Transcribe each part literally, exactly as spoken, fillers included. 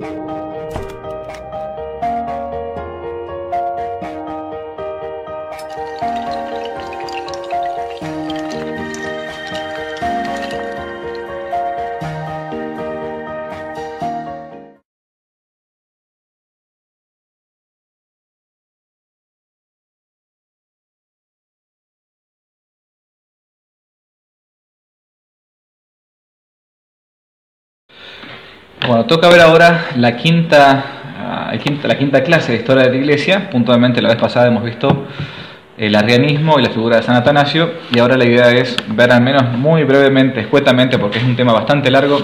Bueno, toca ver ahora la quinta, uh, quinta, la quinta clase de historia de la Iglesia. Puntualmente la vez pasada hemos visto el arrianismo y la figura de San Atanasio, y ahora la idea es ver al menos muy brevemente, escuetamente, porque es un tema bastante largo,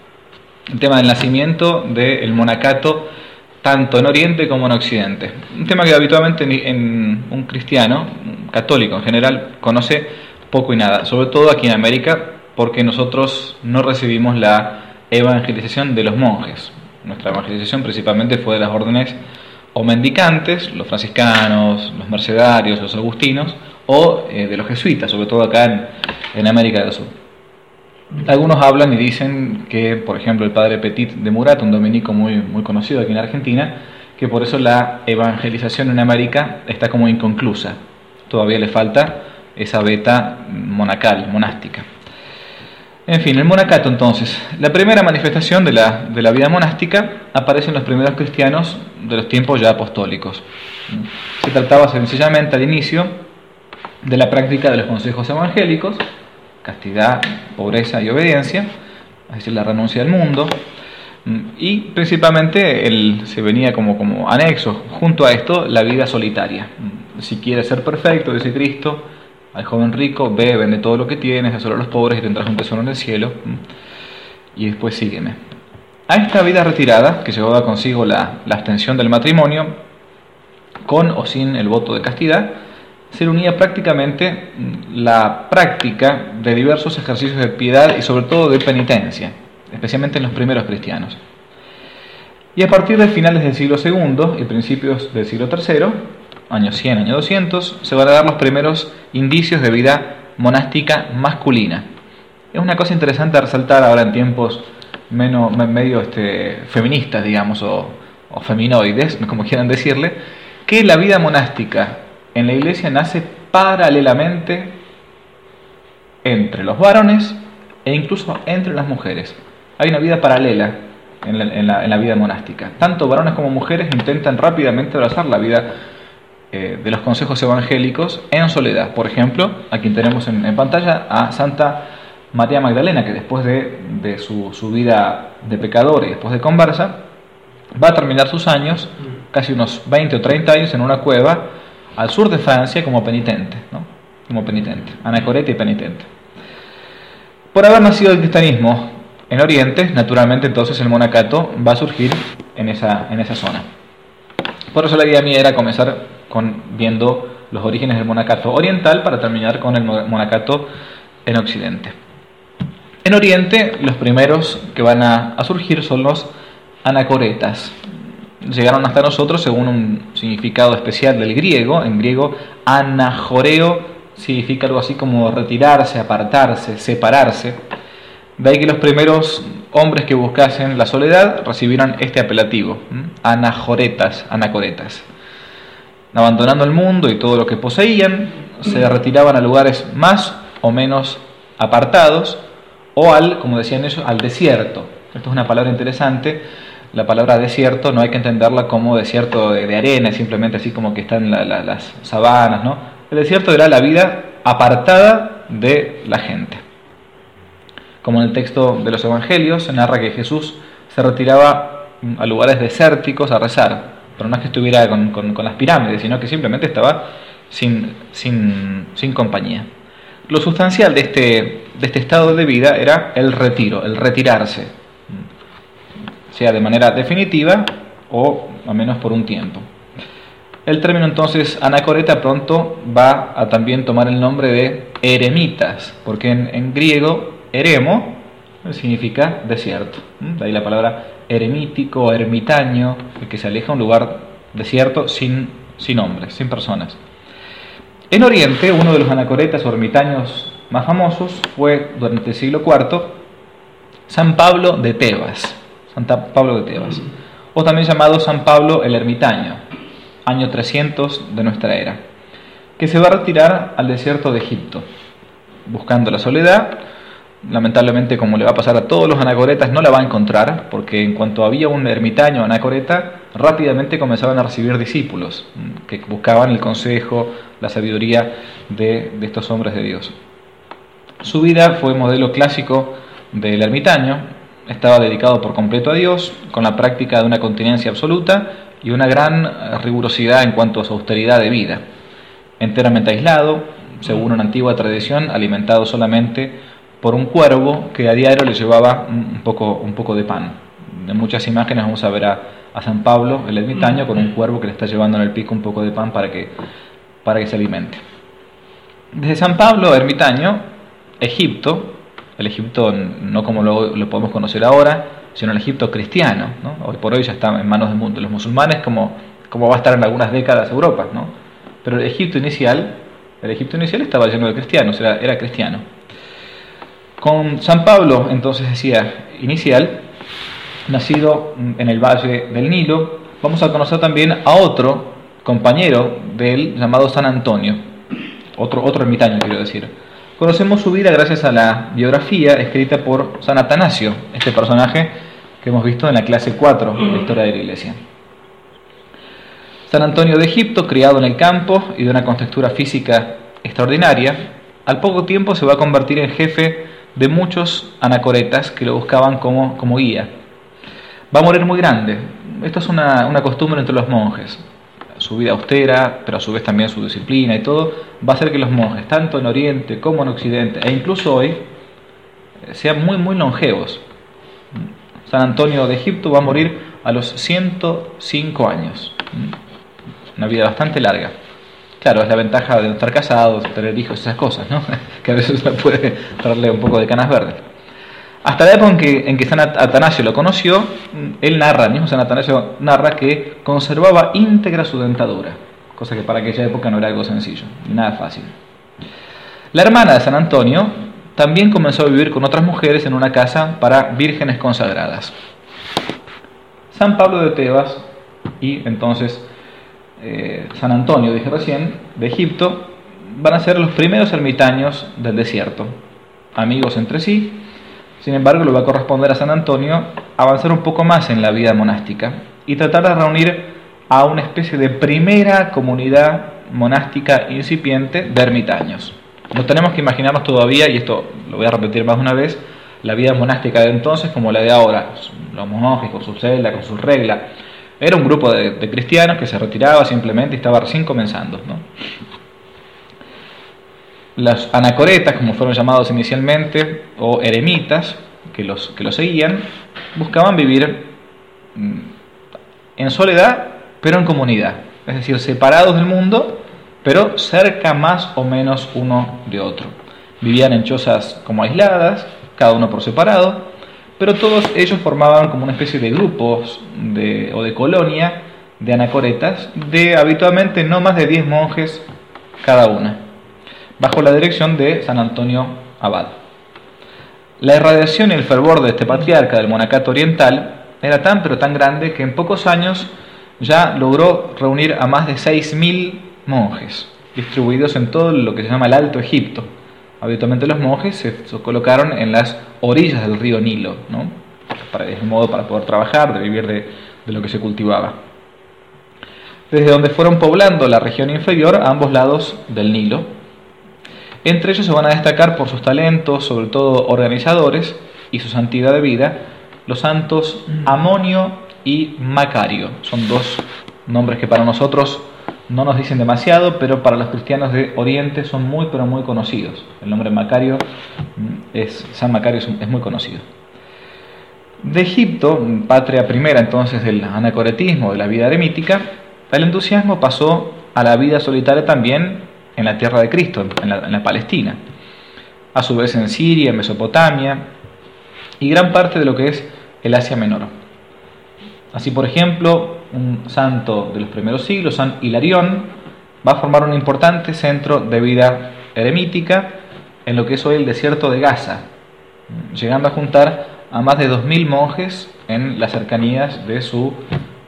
el tema del nacimiento del monacato tanto en Oriente como en Occidente. Un tema que habitualmente en un cristiano, un católico en general, conoce poco y nada, sobre todo aquí en América, porque nosotros no recibimos la evangelización de los monjes. Nuestra evangelización principalmente fue de las órdenes o mendicantes, los franciscanos, los mercedarios, los agustinos, o eh, de los jesuitas, sobre todo acá en, en América del Sur. Algunos hablan y dicen que, por ejemplo, el padre Petit de Murat, un dominico muy, muy conocido aquí en Argentina, que por eso la evangelización en América está como inconclusa. Todavía le falta esa veta monacal, monástica. En fin, el monacato entonces. La primera manifestación de la, de la vida monástica aparece en los primeros cristianos de los tiempos ya apostólicos. Se trataba sencillamente al inicio de la práctica de los consejos evangélicos: castidad, pobreza y obediencia, es decir, la renuncia al mundo, y principalmente el, se venía como, como anexo junto a esto la vida solitaria. Si quieres ser perfecto, dice Cristo al joven rico, ve, vende todo lo que tienes, hazlo a los pobres y tendrás un tesoro en el cielo, y después sígueme. A esta vida retirada, que llevaba consigo la, la abstención del matrimonio, con o sin el voto de castidad, se le unía prácticamente la práctica de diversos ejercicios de piedad y sobre todo de penitencia, especialmente en los primeros cristianos. Y a partir de finales del siglo segundo y principios del siglo tercero, año cien, año doscientos, se van a dar los primeros indicios de vida monástica masculina. Es una cosa interesante a resaltar ahora en tiempos menos, medio este, feministas, digamos, o, o feminoides, como quieran decirle, que la vida monástica en la Iglesia nace paralelamente entre los varones e incluso entre las mujeres. Hay una vida paralela en la, en la, en la vida monástica. Tanto varones como mujeres intentan rápidamente abrazar la vida eh, de los consejos evangélicos en soledad. Por ejemplo, aquí tenemos en, en pantalla a Santa María Magdalena, que después de, de su, su vida de pecadora y después de conversa, va a terminar sus años, casi unos veinte o treinta años, en una cueva al sur de Francia como penitente, ¿no? Como penitente, anacoreta y penitente. Por haber nacido el cristianismo en Oriente, naturalmente entonces el monacato va a surgir en esa, en esa zona. Por eso la idea mía era comenzar con, viendo los orígenes del monacato oriental para terminar con el monacato en Occidente. En Oriente, los primeros que van a, a surgir son los anacoretas. Llegaron hasta nosotros según un significado especial del griego. En griego, anajoreo significa algo así como retirarse, apartarse, separarse. De ahí que los primeros hombres que buscasen la soledad recibieron este apelativo, anajoretas, anacoretas. Abandonando el mundo y todo lo que poseían, se retiraban a lugares más o menos apartados, o al, como decían ellos, al desierto. Esto es una palabra interesante. La palabra desierto no hay que entenderla como desierto de, de arena, simplemente así como que están la, la, las sabanas, ¿no? El desierto era la vida apartada de la gente. Como en el texto de los evangelios se narra que Jesús se retiraba a lugares desérticos a rezar, pero no es que estuviera con, con, con las pirámides, sino que simplemente estaba sin, sin, sin compañía. Lo sustancial de este, de este estado de vida era el retiro, el retirarse, sea de manera definitiva o al menos por un tiempo. El término entonces anacoreta pronto va a también tomar el nombre de eremitas, porque en, en griego eremo significa desierto. De ahí la palabra eremítico, ermitaño, el que se aleja de un lugar desierto sin, sin hombres, sin personas. En Oriente, uno de los anacoretas o ermitaños más famosos fue, durante el siglo cuarto, San Pablo de Tebas. San Pablo de Tebas, o también llamado San Pablo el Ermitaño, año trescientos de nuestra era, que se va a retirar al desierto de Egipto, buscando la soledad. Lamentablemente, como le va a pasar a todos los anacoretas, no la va a encontrar, porque en cuanto había un ermitaño anacoreta, rápidamente comenzaban a recibir discípulos que buscaban el consejo, la sabiduría de, de estos hombres de Dios. Su vida fue modelo clásico del ermitaño, estaba dedicado por completo a Dios, con la práctica de una continencia absoluta y una gran rigurosidad en cuanto a su austeridad de vida, enteramente aislado, según una antigua tradición, alimentado solamente por un cuervo que a diario le llevaba un poco, un poco de pan. En muchas imágenes vamos a ver a, a San Pablo, el ermitaño, con un cuervo que le está llevando en el pico un poco de pan para que, para que se alimente. Desde San Pablo, ermitaño, Egipto, el Egipto no como lo, lo podemos conocer ahora, sino el Egipto cristiano, ¿no? Hoy por hoy ya está en manos del mundo, los musulmanes, como, como va a estar en algunas décadas Europa, ¿no? Pero el Egipto inicial, el Egipto inicial estaba lleno de cristianos, era, era cristiano. Con San Pablo, entonces decía, inicial, nacido en el valle del Nilo, vamos a conocer también a otro compañero de él llamado San Antonio, otro, otro ermitaño quiero decir. Conocemos su vida gracias a la biografía escrita por San Atanasio, este personaje que hemos visto en la clase cuatro de la historia de la Iglesia. San Antonio de Egipto, criado en el campo y de una contextura física extraordinaria, al poco tiempo se va a convertir en jefe de muchos anacoretas que lo buscaban como, como guía. Va a morir muy grande. Esto es una, una costumbre entre los monjes. Su vida austera, pero a su vez también su disciplina y todo, va a hacer que los monjes, tanto en Oriente como en Occidente, e incluso hoy, sean muy, muy longevos. San Antonio de Egipto va a morir a los ciento cinco años. Una vida bastante larga. Claro, es la ventaja de no estar casados, tener hijos, esas cosas, ¿no? Que a veces puede darle un poco de canas verdes. Hasta la época en que, en que San Atanasio lo conoció, él narra, el mismo San Atanasio narra que conservaba íntegra su dentadura, cosa que para aquella época no era algo sencillo, ni nada fácil. La hermana de San Antonio también comenzó a vivir con otras mujeres en una casa para vírgenes consagradas. San Pablo de Tebas y entonces eh, San Antonio, dije recién, de Egipto, van a ser los primeros ermitaños del desierto, amigos entre sí. Sin embargo, le va a corresponder a San Antonio avanzar un poco más en la vida monástica y tratar de reunir a una especie de primera comunidad monástica incipiente de ermitaños. No tenemos que imaginarnos todavía, y esto lo voy a repetir más de una vez, la vida monástica de entonces como la de ahora. Los monjes con su celda, con su regla. Era un grupo de, de cristianos que se retiraba simplemente y estaba recién comenzando, ¿no? Los anacoretas, como fueron llamados inicialmente, o eremitas, que los, que los seguían, buscaban vivir en soledad, pero en comunidad. Es decir, separados del mundo, pero cerca más o menos uno de otro. Vivían en chozas como aisladas, cada uno por separado, pero todos ellos formaban como una especie de grupos de, o de colonia de anacoretas, de habitualmente no más de diez monjes cada una, bajo la dirección de San Antonio Abad. La irradiación y el fervor de este patriarca del monacato oriental era tan pero tan grande que en pocos años ya logró reunir a más de seis mil monjes, distribuidos en todo lo que se llama el Alto Egipto. Habitualmente los monjes se, se colocaron en las orillas del río Nilo, ¿no? Para, de modo para poder trabajar, de vivir de, de lo que se cultivaba. Desde donde fueron poblando la región inferior a ambos lados del Nilo. Entre ellos se van a destacar por sus talentos, sobre todo organizadores, y su santidad de vida, los santos Amonio y Macario. Son dos nombres que para nosotros no nos dicen demasiado, pero para los cristianos de Oriente son muy, pero muy conocidos. El nombre Macario, es, San Macario es, es muy conocido. De Egipto, patria primera entonces del anacoretismo, de la vida eremítica, el entusiasmo pasó a la vida solitaria también en la tierra de Cristo, en la, en la Palestina, a su vez en Siria, en Mesopotamia y gran parte de lo que es el Asia Menor. Así, por ejemplo, un santo de los primeros siglos, San Hilarión, va a formar un importante centro de vida eremítica en lo que es hoy el desierto de Gaza, llegando a juntar a más de dos mil monjes en las cercanías de su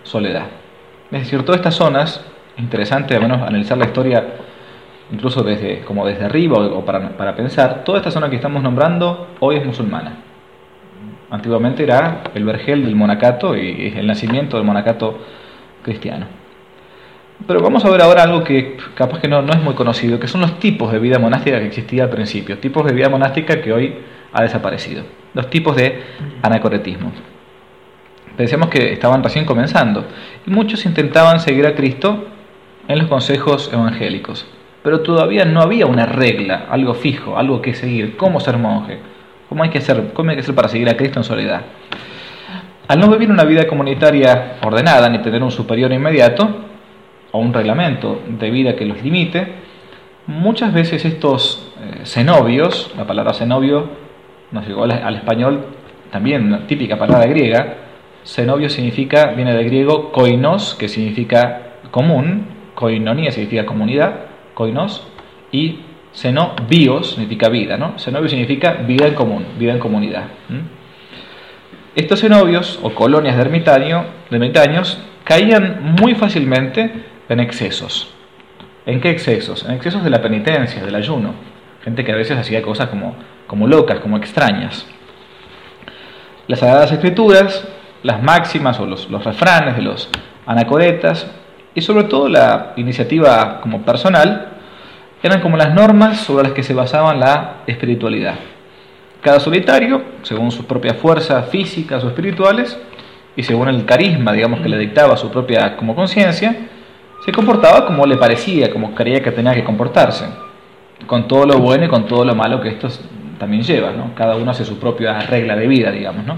soledad. Es decir, todas estas zonas, interesante al menos analizar la historia incluso desde, como desde arriba o para, para pensar, toda esta zona que estamos nombrando hoy es musulmana. Antiguamente era el vergel del monacato y el nacimiento del monacato cristiano. Pero vamos a ver ahora algo que capaz que no, no es muy conocido, que son los tipos de vida monástica que existía al principio, tipos de vida monástica que hoy ha desaparecido, los tipos de anacoretismo. Pensemos que estaban recién comenzando y muchos intentaban seguir a Cristo en los consejos evangélicos, pero todavía no había una regla, algo fijo, algo que seguir, cómo ser monje, cómo hay que ser, cómo hay que ser para seguir a Cristo en soledad. Al no vivir una vida comunitaria ordenada ni tener un superior inmediato o un reglamento de vida que los limite, muchas veces estos eh, cenobios, la palabra cenobio nos llegó al, al español también, una típica palabra griega. Cenobio significa, viene del griego koinos, que significa común, koinonia significa comunidad, koinos, y cenobios significa vida, ¿no? Cenobio significa vida en común, vida en comunidad. ¿Mm? Estos cenobios o colonias de, ermitaño, de ermitaños caían muy fácilmente en excesos. ¿En qué excesos? En excesos de la penitencia, del ayuno. Gente que a veces hacía cosas como, como locas, como extrañas. Las Sagradas Escrituras, las máximas o los, los refranes de los anacoretas y sobre todo la iniciativa como personal eran como las normas sobre las que se basaba la espiritualidad. Cada solitario, según sus propias fuerzas físicas o espirituales y según el carisma, digamos, que le dictaba su propia como conciencia, se comportaba como le parecía, como creía que tenía que comportarse, con todo lo bueno y con todo lo malo que esto también lleva, ¿no? Cada uno hace su propia regla de vida, digamos, ¿no?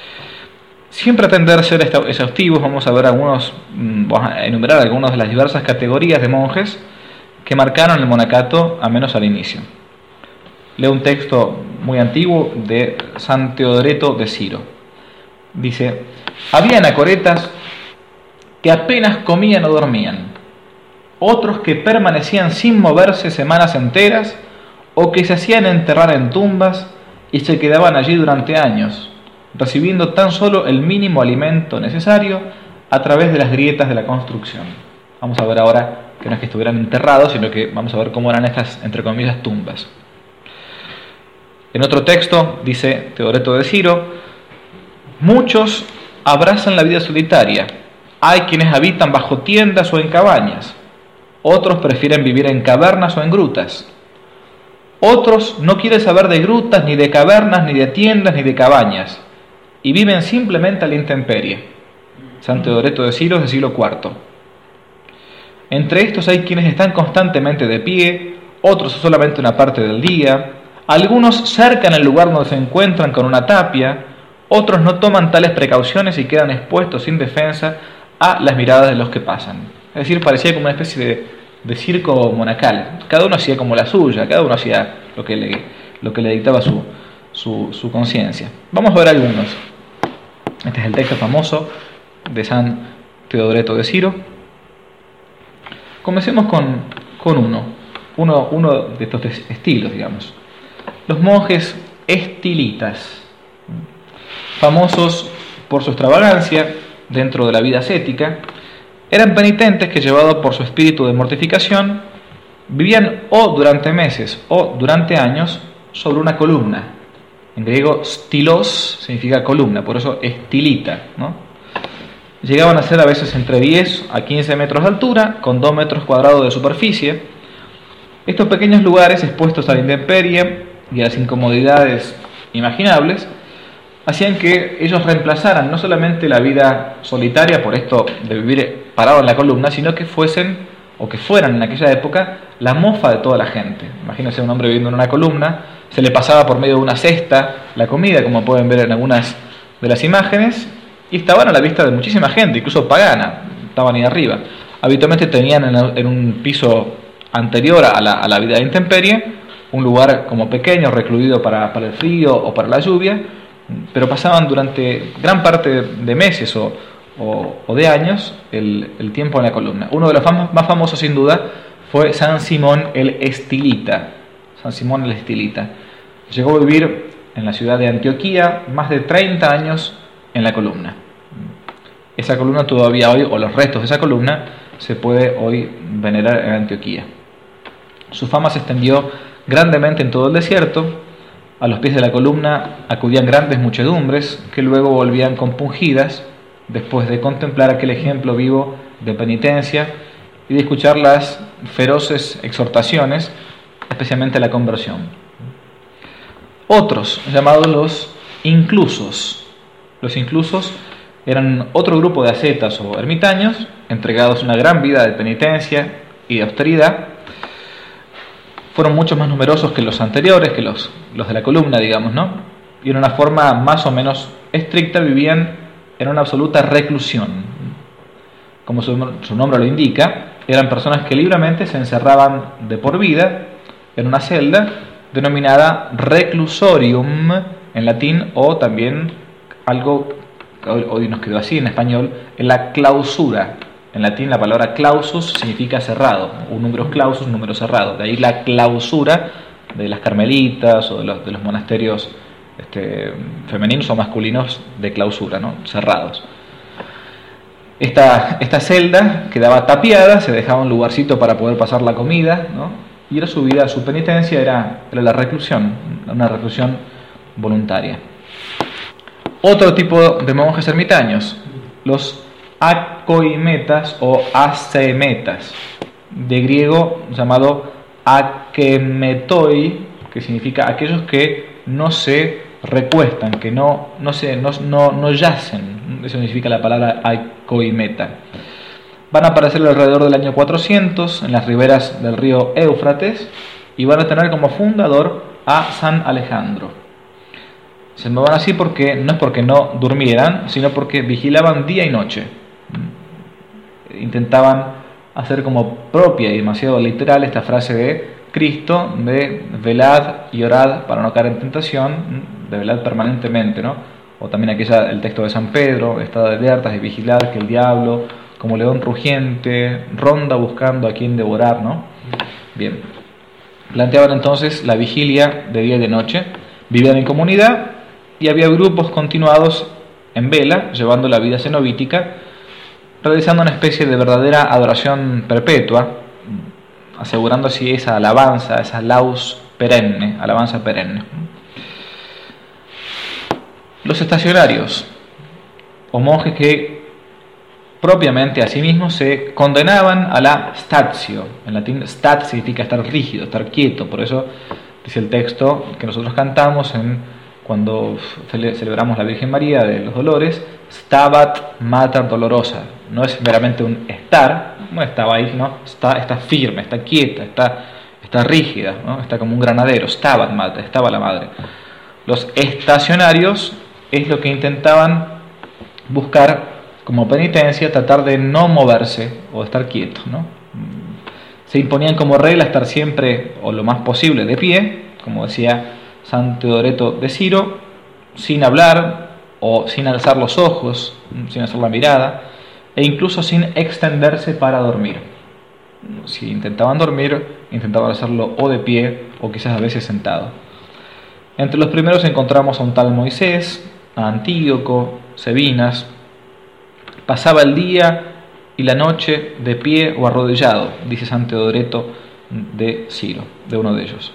Sin pretender ser exhaustivos, vamos a ver algunos, vamos a enumerar algunas de las diversas categorías de monjes que marcaron el monacato, al menos al inicio. Leo un texto muy antiguo de San Teodoreto de Ciro. Dice: había anacoretas que apenas comían o dormían, otros que permanecían sin moverse semanas enteras, o que se hacían enterrar en tumbas y se quedaban allí durante años, recibiendo tan solo el mínimo alimento necesario a través de las grietas de la construcción. Vamos a ver ahora que no es que estuvieran enterrados, sino que vamos a ver cómo eran estas, entre comillas, tumbas. En otro texto, dice Teodoreto de Ciro, muchos abrazan la vida solitaria. Hay quienes habitan bajo tiendas o en cabañas. Otros prefieren vivir en cavernas o en grutas. Otros no quieren saber de grutas, ni de cavernas, ni de tiendas, ni de cabañas, y viven simplemente a la intemperie. San Teodoreto de Ciro, del siglo cuarto. Entre estos hay quienes están constantemente de pie, otros solamente una parte del día, algunos cercan el lugar donde se encuentran con una tapia, otros no toman tales precauciones y quedan expuestos sin defensa a las miradas de los que pasan. Es decir, parecía como una especie de, de circo monacal. Cada uno hacía como la suya, cada uno hacía lo que le, lo que le dictaba su, su, su conciencia. Vamos a ver algunos. Este es el texto famoso de San Teodoreto de Ciro. Comencemos con, con uno, uno, uno de estos estilos, digamos. Los monjes estilitas, famosos por su extravagancia dentro de la vida ascética, eran penitentes que, llevados por su espíritu de mortificación, vivían o durante meses o durante años sobre una columna. En griego, stilos significa columna, por eso estilita, ¿no? Llegaban a ser a veces entre diez a quince metros de altura, con dos metros cuadrados de superficie. Estos pequeños lugares, expuestos a la intemperie y a las incomodidades imaginables, hacían que ellos reemplazaran no solamente la vida solitaria, por esto de vivir parado en la columna, sino que fuesen, o que fueran en aquella época, la mofa de toda la gente. Imagínense un hombre viviendo en una columna, se le pasaba por medio de una cesta la comida, como pueden ver en algunas de las imágenes, y estaban a la vista de muchísima gente, incluso pagana, estaban ahí arriba. Habitualmente tenían en un piso anterior a la, a la vida de intemperie un lugar como pequeño, recluido para, para el frío o para la lluvia, pero pasaban durante gran parte de meses o, o, o de años el, el tiempo en la columna. Uno de los fam- más famosos, sin duda, fue San Simón el Estilita. San Simón el Estilita llegó a vivir en la ciudad de Antioquía más de treinta años en la columna. esa columna todavía hoy, o los restos de esa columna, se puede hoy venerar en Antioquía. Su fama se extendió grandemente en todo el desierto. A los pies de la columna acudían grandes muchedumbres que luego volvían compungidas después de contemplar aquel ejemplo vivo de penitencia y de escuchar las feroces exhortaciones, especialmente la conversión. Otros, llamados los inclusos. Los inclusos eran otro grupo de ascetas o ermitaños entregados a una gran vida de penitencia y de austeridad. Fueron mucho más numerosos que los anteriores, que los, los de la columna, digamos, ¿no? Y en una forma más o menos estricta vivían en una absoluta reclusión. Como su, su nombre lo indica, eran personas que libremente se encerraban de por vida en una celda denominada reclusorium en latín, o también algo que hoy nos quedó así en español, en la clausura. En latín la palabra clausus significa cerrado, un número clausus, un número cerrado. De ahí la clausura de las carmelitas o de los, de los monasterios este, femeninos o masculinos de clausura, ¿no? Cerrados. Esta, esta celda quedaba tapiada, se dejaba un lugarcito para poder pasar la comida, ¿no? Y era su vida, su penitencia era, era la reclusión, una reclusión voluntaria. Otro tipo de monjes ermitaños, los acoimetas o ascemetas, de griego llamado akemetoi, que significa aquellos que no se recuestan, que no, no, se, no, no, no yacen. Eso significa la palabra acoimeta. Van a aparecer alrededor del año cuatrocientos en las riberas del río Éufrates y van a tener como fundador a San Alejandro. Se llamaban así porque no es porque no durmieran, sino porque vigilaban día y noche. Intentaban hacer como propia y demasiado literal esta frase de Cristo, de velad y orad para no caer en tentación, de velad permanentemente, ¿no? O también aquella, el texto de San Pedro, estad alertas y vigilar que el diablo, como león rugiente, ronda buscando a quien devorar, ¿no? Bien. Planteaban entonces la vigilia de día y de noche, vivían en comunidad y había grupos continuados en vela, llevando la vida cenobítica, realizando una especie de verdadera adoración perpetua, asegurando así esa alabanza, esa laus perenne, alabanza perenne. Los estacionarios, o monjes que propiamente a sí mismos se condenaban a la statio. En latín stat significa estar rígido, estar quieto, por eso dice el texto que nosotros cantamos en cuando celebramos la Virgen María de los Dolores, stabat mater dolorosa. No es meramente un estar, no estaba ahí, sino está, está firme, está quieta, está, está rígida, ¿no? Está como un granadero, stabat mater, estaba la madre. Los estacionarios es lo que intentaban buscar como penitencia, tratar de no moverse o estar quietos, ¿no? Se imponían como regla estar siempre o lo más posible de pie, como decía San Teodoreto de Ciro, sin hablar o sin alzar los ojos, sin hacer la mirada, e incluso sin extenderse para dormir. Si intentaban dormir, intentaban hacerlo o de pie o quizás a veces sentado. Entre los primeros encontramos a un tal Moisés, a Antíoco, Cebinas. Pasaba el día y la noche de pie o arrodillado, dice San Teodoreto de Ciro, de uno de ellos.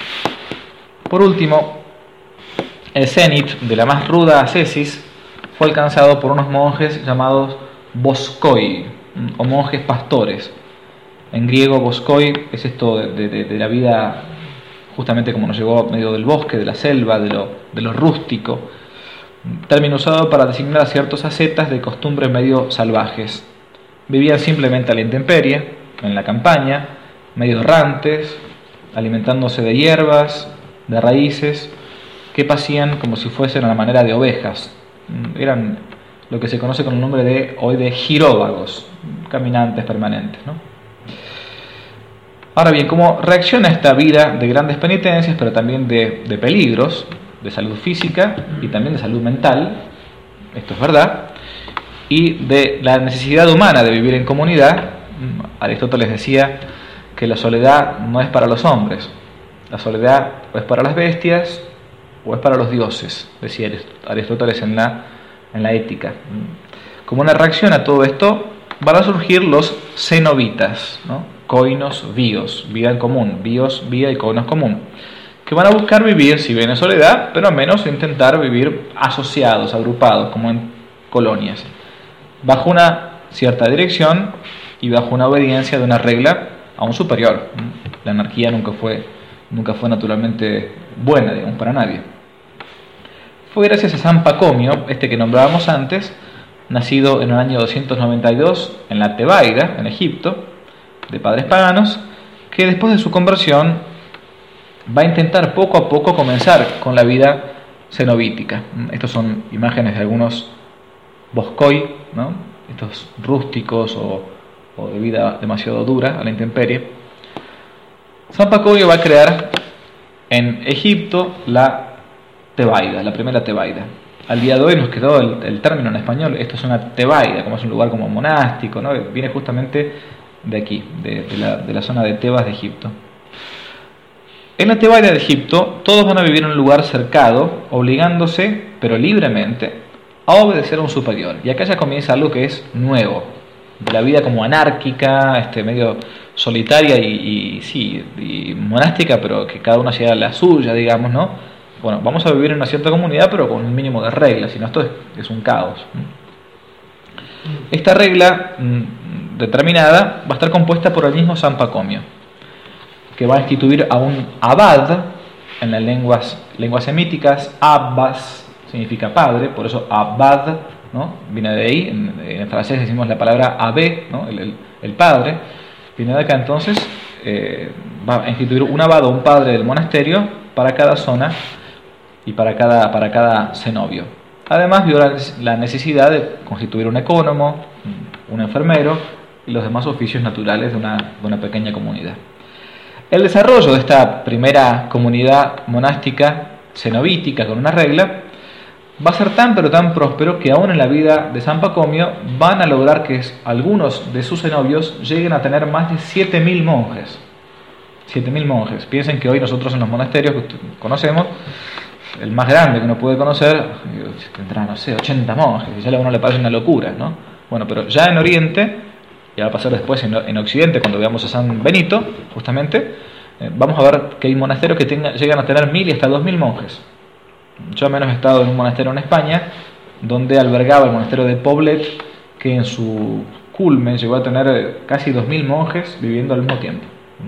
Por último, el cenit de la más ruda ascesis fue alcanzado por unos monjes llamados boskoi, o monjes pastores. En griego, boskoi es esto de, de, de la vida, justamente como nos llegó a medio del bosque, de la selva, de lo, de lo rústico, término usado para designar a ciertos ascetas de costumbres medio salvajes. Vivían simplemente a la intemperie, en la campaña, medio errantes, alimentándose de hierbas, de raíces, que pasían como si fuesen a la manera de ovejas. Eran lo que se conoce con el nombre de hoy de giróvagos, caminantes permanentes, ¿no? Ahora bien, ¿cómo reacciona esta vida de grandes penitencias, pero también de, de peligros, de salud física y también de salud mental? Esto es verdad. Y de la necesidad humana de vivir en comunidad. Aristóteles decía que la soledad no es para los hombres. La soledad o es para las bestias o es para los dioses, decía Aristóteles en la, en la Ética. Como una reacción a todo esto, van a surgir los cenobitas, ¿no? Koinos bios, vida en común, bios, vida y koinos común, que van a buscar vivir, si bien en soledad, pero al menos intentar vivir asociados, agrupados, como en colonias, bajo una cierta dirección y bajo una obediencia de una regla a un superior. La anarquía nunca fue, nunca fue naturalmente buena, digamos, para nadie. Fue gracias a San Pacomio, este que nombrábamos antes, nacido en el año doscientos noventa y dos en la Tebaida, en Egipto, de padres paganos, que después de su conversión va a intentar poco a poco comenzar con la vida cenobítica. Estas son imágenes de algunos boscoi, ¿no? Estos rústicos o, o de vida demasiado dura a la intemperie. San Pacomio va a crear en Egipto la Tebaida, la primera Tebaida. Al día de hoy nos quedó el, el término en español, esto es una Tebaida, como es un lugar como monástico, ¿no? Viene justamente de aquí, de, de, la, de la zona de Tebas de Egipto. En la Tebaida de Egipto, todos van a vivir en un lugar cercado, obligándose, pero libremente, a obedecer a un superior. Y acá ya comienza algo que es nuevo, de la vida como anárquica, este, medio solitaria y, y sí, y monástica, pero que cada uno hacía la suya, digamos, ¿no? Bueno, vamos a vivir en una cierta comunidad, pero con un mínimo de reglas, si no esto es, es un caos. Esta regla mm, determinada va a estar compuesta por el mismo San Pacomio, que va a instituir a un abad, en las lenguas, lenguas semíticas, abbas significa padre, por eso abad, ¿no? Viene de ahí, en, en francés decimos la palabra abbé, ¿no? el, el, el padre, viene de acá. Entonces eh, va a instituir un abad o un padre del monasterio para cada zona y para cada, para cada cenobio. Además vio la, la necesidad de constituir un ecónomo, un enfermero y los demás oficios naturales de una, de una pequeña comunidad. El desarrollo de esta primera comunidad monástica cenobítica con una regla va a ser tan pero tan próspero que aún en la vida de San Pacomio van a lograr que algunos de sus cenobios lleguen a tener más de siete mil monjes. siete mil monjes. Piensen que hoy nosotros en los monasterios que conocemos, el más grande que uno puede conocer tendrá, no sé, ochenta monjes, y ya a uno le parece una locura, ¿no? Bueno, pero ya en Oriente, y va a pasar después en, en Occidente, cuando veamos a San Benito, justamente, eh, vamos a ver que hay monasterios que tenga, llegan a tener mil y hasta dos mil monjes. Yo al menos he estado en un monasterio en España, donde albergaba el monasterio de Poblet, que en su culmen llegó a tener casi dos mil monjes viviendo al mismo tiempo.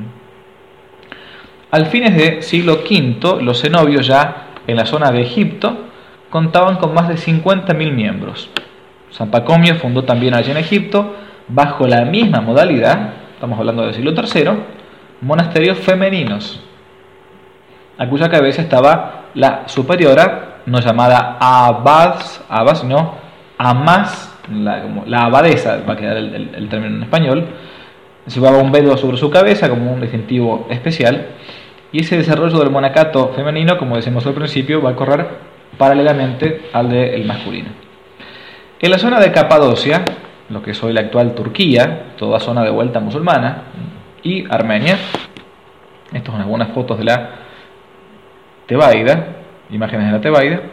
Al fines del siglo quinto, los cenobios ya en la zona de Egipto contaban con más de cincuenta mil miembros. San Pacomio fundó también allí en Egipto, bajo la misma modalidad, estamos hablando del siglo tercero, monasterios femeninos, a cuya cabeza estaba la superiora, no llamada abas, abas sino amas, la, como, la abadesa, va a quedar el, el, el término en español. Llevaba un velo sobre su cabeza como un distintivo especial, y ese desarrollo del monacato femenino, como decimos al principio, va a correr paralelamente al del masculino. En la zona de Capadocia, lo que es hoy la actual Turquía, toda zona de vuelta musulmana, y Armenia, estas son algunas fotos de la Tebaida, imágenes de la Tebaida.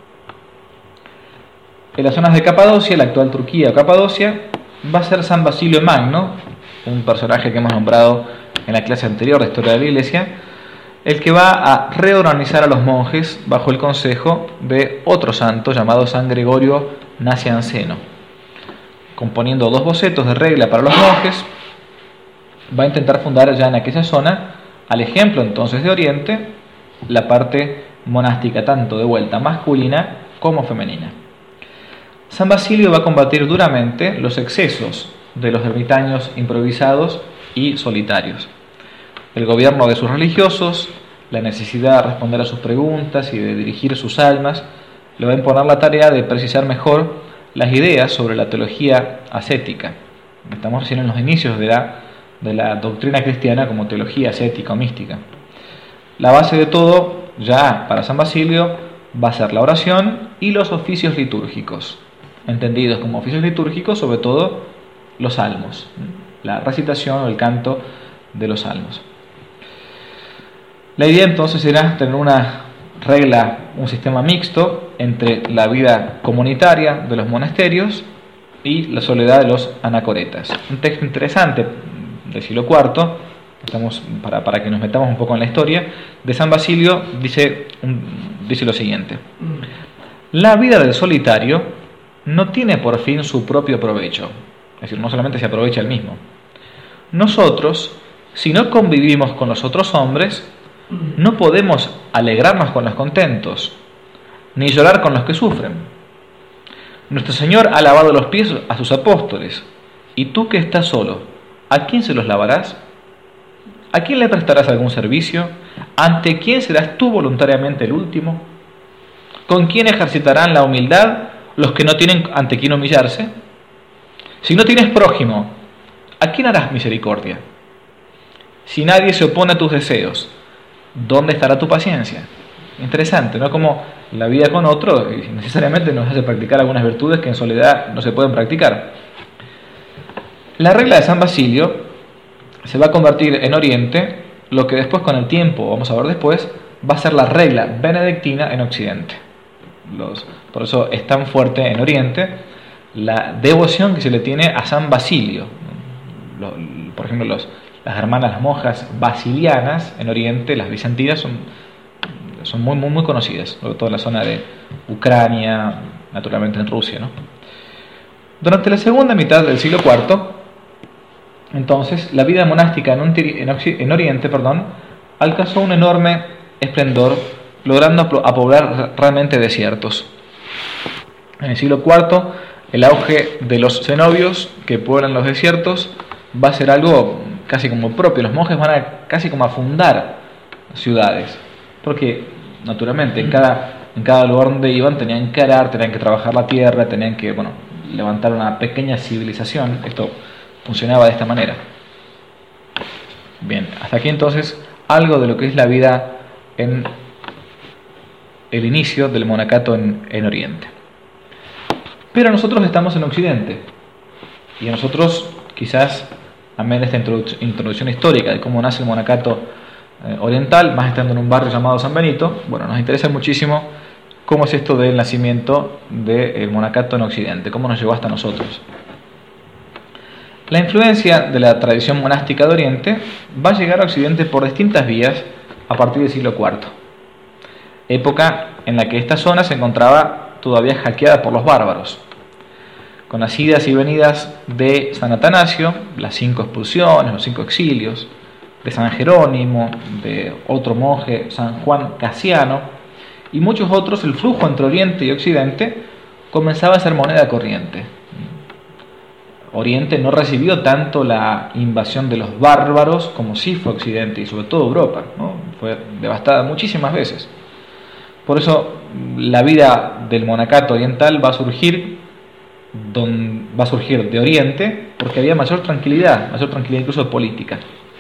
En las zonas de Capadocia, la actual Turquía o Capadocia, va a ser San Basilio Magno, un personaje que hemos nombrado en la clase anterior de Historia de la Iglesia, el que va a reorganizar a los monjes bajo el consejo de otro santo llamado San Gregorio Nacianceno. Componiendo dos bocetos de regla para los monjes, va a intentar fundar ya en aquella zona, al ejemplo entonces de Oriente, la parte monástica tanto de vuelta masculina como femenina. San Basilio va a combatir duramente los excesos de los ermitaños improvisados y solitarios. El gobierno de sus religiosos, la necesidad de responder a sus preguntas y de dirigir sus almas, le va a imponer la tarea de precisar mejor las ideas sobre la teología ascética. Estamos recién en los inicios de la, de la doctrina cristiana como teología ascética o mística. La base de todo, ya para San Basilio, va a ser la oración y los oficios litúrgicos, entendidos como oficios litúrgicos, sobre todo los salmos, la recitación o el canto de los salmos. La idea entonces era tener una regla, un sistema mixto entre la vida comunitaria de los monasterios y la soledad de los anacoretas. Un texto interesante del siglo cuarto, estamos, para, para que nos metamos un poco en la historia, de San Basilio, dice, dice lo siguiente: la vida del solitario no tiene por fin su propio provecho, es decir, no solamente se aprovecha el mismo. Nosotros, si no convivimos con los otros hombres, no podemos alegrarnos con los contentos, ni llorar con los que sufren. Nuestro Señor ha lavado los pies a sus apóstoles, y tú que estás solo, ¿a quién se los lavarás? ¿A quién le prestarás algún servicio? ¿Ante quién serás tú voluntariamente el último? ¿Con quién ejercitarán la humildad los que no tienen ante quién humillarse? Si no tienes prójimo, ¿a quién harás misericordia? Si nadie se opone a tus deseos, ¿dónde estará tu paciencia? Interesante, ¿no? Como la vida con otro necesariamente nos hace practicar algunas virtudes que en soledad no se pueden practicar. La regla de San Basilio se va a convertir en Oriente lo que después, con el tiempo, vamos a ver después, va a ser la regla benedictina en Occidente. Los, por eso es tan fuerte en Oriente la devoción que se le tiene a San Basilio. Lo, por ejemplo, los, las hermanas, las monjas basilianas en Oriente, las bizantinas, son, son muy, muy, muy conocidas, sobre todo en la zona de Ucrania, naturalmente en Rusia, ¿no? Durante la segunda mitad del siglo cuarto, entonces, la vida monástica en, un, en, en Oriente perdón, alcanzó un enorme esplendor, logrando a poblar realmente desiertos. En el siglo cuarto, el auge de los cenobios que pueblan los desiertos va a ser algo casi como propio. Los monjes van a casi como a fundar ciudades, porque naturalmente en cada, en cada lugar donde iban tenían que arar, tenían que trabajar la tierra, tenían que, bueno, levantar una pequeña civilización. Esto funcionaba de esta manera. Bien, hasta aquí entonces algo de lo que es la vida en el inicio del monacato en, en Oriente. Pero nosotros estamos en Occidente, y a nosotros quizás, amén de esta introduc- introducción histórica de cómo nace el monacato eh, oriental, más estando en un barrio llamado San Benito, bueno, nos interesa muchísimo cómo es esto del nacimiento del monacato en Occidente, cómo nos llegó hasta nosotros. La influencia de la tradición monástica de Oriente va a llegar a Occidente por distintas vías a partir del siglo cuarto, época en la que esta zona se encontraba todavía hackeada por los bárbaros. Con las idas y venidas de San Atanasio, las cinco expulsiones, los cinco exilios, de San Jerónimo, de otro monje, San Juan Casiano, y muchos otros, el flujo entre Oriente y Occidente comenzaba a ser moneda corriente. Oriente no recibió tanto la invasión de los bárbaros como sí fue Occidente, y sobre todo Europa, ¿no? Fue devastada muchísimas veces. Por eso la vida del monacato oriental va a surgir, don, va a surgir de Oriente, porque había mayor tranquilidad, mayor tranquilidad incluso política.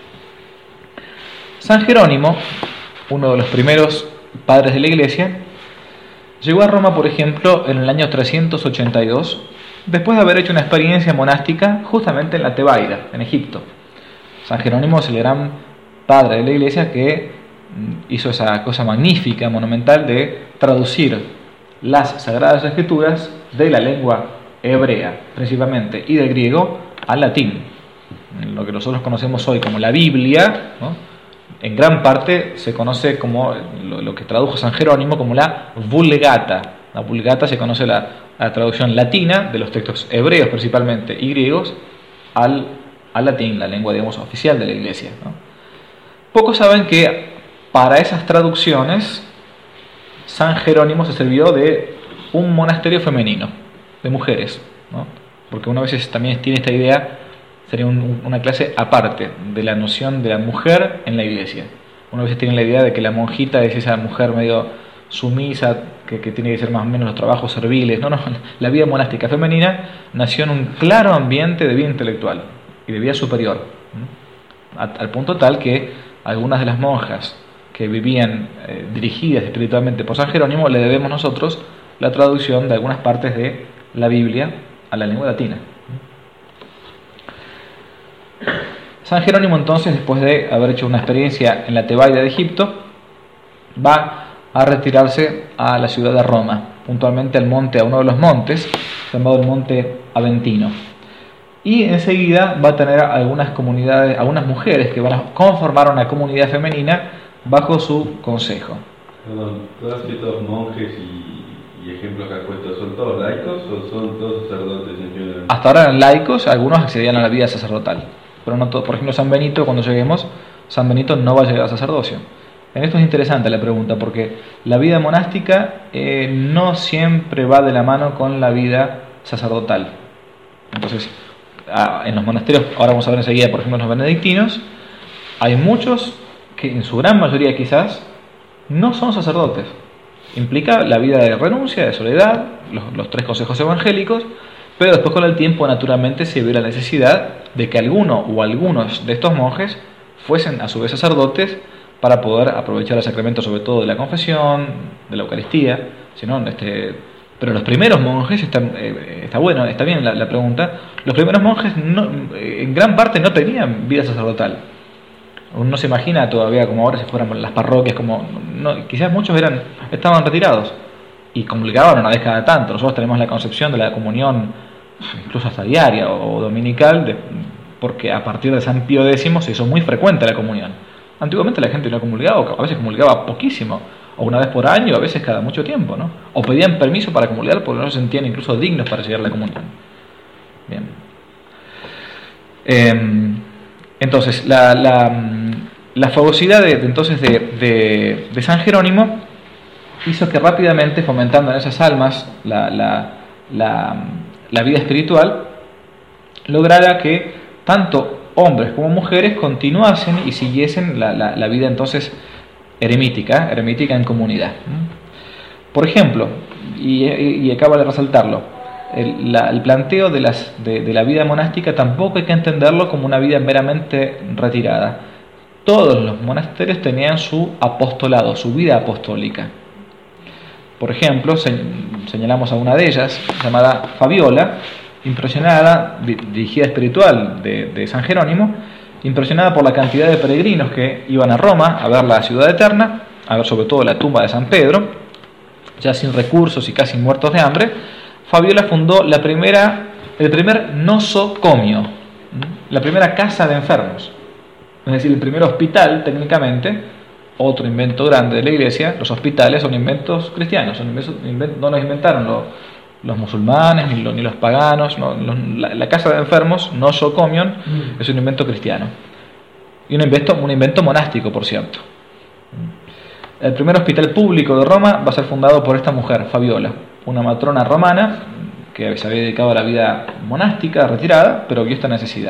San Jerónimo, uno de los primeros padres de la Iglesia, llegó a Roma, por ejemplo, en el año trescientos ochenta y dos, después de haber hecho una experiencia monástica justamente en la Tebaida, en Egipto. San Jerónimo es el gran padre de la Iglesia que hizo esa cosa magnífica, monumental, de traducir las Sagradas Escrituras de la lengua hebrea, principalmente, y del griego al latín. Lo que nosotros conocemos hoy como la Biblia, ¿no? En gran parte se conoce como lo, lo que tradujo San Jerónimo como la Vulgata. La Vulgata se conoce la, la traducción latina de los textos hebreos principalmente y griegos al, al latín, la lengua, digamos, oficial de la Iglesia, ¿no? Pocos saben que para esas traducciones San Jerónimo se sirvió de un monasterio femenino, de mujeres, ¿no? Porque uno a veces también tiene esta idea, sería un, una clase aparte de la noción de la mujer en la Iglesia. Uno a veces tiene la idea de que la monjita es esa mujer medio sumisa, que, que tiene que hacer más o menos los trabajos serviles. No, no, la vida monástica femenina nació en un claro ambiente de vida intelectual y de vida superior, ¿no? A, al punto tal que algunas de las monjas que vivían eh, dirigidas espiritualmente por San Jerónimo le debemos nosotros la traducción de algunas partes de la Biblia a la lengua latina. San Jerónimo entonces, después de haber hecho una experiencia en la Tebaida de Egipto, va a retirarse a la ciudad de Roma, puntualmente al monte, a uno de los montes llamado el Monte Aventino. Y enseguida va a tener algunas comunidades, algunas mujeres que van a conformar una comunidad femenina bajo su consejo. Perdón, ¿todos estos monjes y, y ejemplos que has puesto son todos laicos o son todos sacerdotes en general? Hasta ahora eran laicos, algunos accedían a la vida sacerdotal, pero no todos. Por ejemplo, San Benito, cuando lleguemos, San Benito no va a llegar a sacerdocio. En esto es interesante la pregunta, porque la vida monástica eh, no siempre va de la mano con la vida sacerdotal. Entonces, en los monasterios, ahora vamos a ver enseguida, por ejemplo, en los benedictinos, hay muchos que en su gran mayoría quizás no son sacerdotes. Implica la vida de renuncia, de soledad, los, los tres consejos evangélicos, pero después con el tiempo naturalmente se ve la necesidad de que alguno o algunos de estos monjes fuesen a su vez sacerdotes para poder aprovechar el sacramento, sobre todo de la confesión, de la Eucaristía, sino este... Pero los primeros monjes, está, eh, está bueno, está bien la, la pregunta, los primeros monjes no, en gran parte no tenían vida sacerdotal. Uno no se imagina todavía como ahora si fueran las parroquias, como no, quizás muchos eran estaban retirados y comulgaban una vez cada tanto. Nosotros tenemos la concepción de la comunión incluso hasta diaria o, o dominical, de, porque a partir de San Pío X se hizo muy frecuente la comunión. Antiguamente la gente no comulgaba, a veces comulgaba poquísimo, o una vez por año, a veces cada mucho tiempo, ¿no? O pedían permiso para comulgar porque no se sentían incluso dignos para llegar a la comunión. Bien. Eh, entonces, la, la, la fogosidad de, de, entonces de, de, de San Jerónimo hizo que rápidamente, fomentando en esas almas la, la, la, la vida espiritual, lograra que tanto hombres como mujeres continuasen y siguiesen la, la, la vida entonces eremítica, eremítica en comunidad. Por ejemplo, y, y acabo de resaltarlo, el, la, el planteo de, las, de, de la vida monástica tampoco hay que entenderlo como una vida meramente retirada. Todos los monasterios tenían su apostolado, su vida apostólica. Por ejemplo, señalamos a una de ellas, llamada Fabiola, impresionada, dirigida espiritual de, de San Jerónimo, impresionada por la cantidad de peregrinos que iban a Roma a ver la ciudad eterna, a ver sobre todo la tumba de San Pedro, ya sin recursos y casi muertos de hambre. Fabiola fundó la primera, el primer nosocomio, la primera casa de enfermos, es decir, el primer hospital técnicamente, otro invento grande de la Iglesia. Los hospitales son inventos cristianos, son inventos, no los inventaron los, los musulmanes ni los, ni los paganos, no, los, la, la casa de enfermos, nosocomion, mm. es un invento cristiano y un invento, un invento monástico, por cierto. El primer hospital público de Roma va a ser fundado por esta mujer, Fabiola, una matrona romana que se había dedicado a la vida monástica, retirada, pero vio esta necesidad.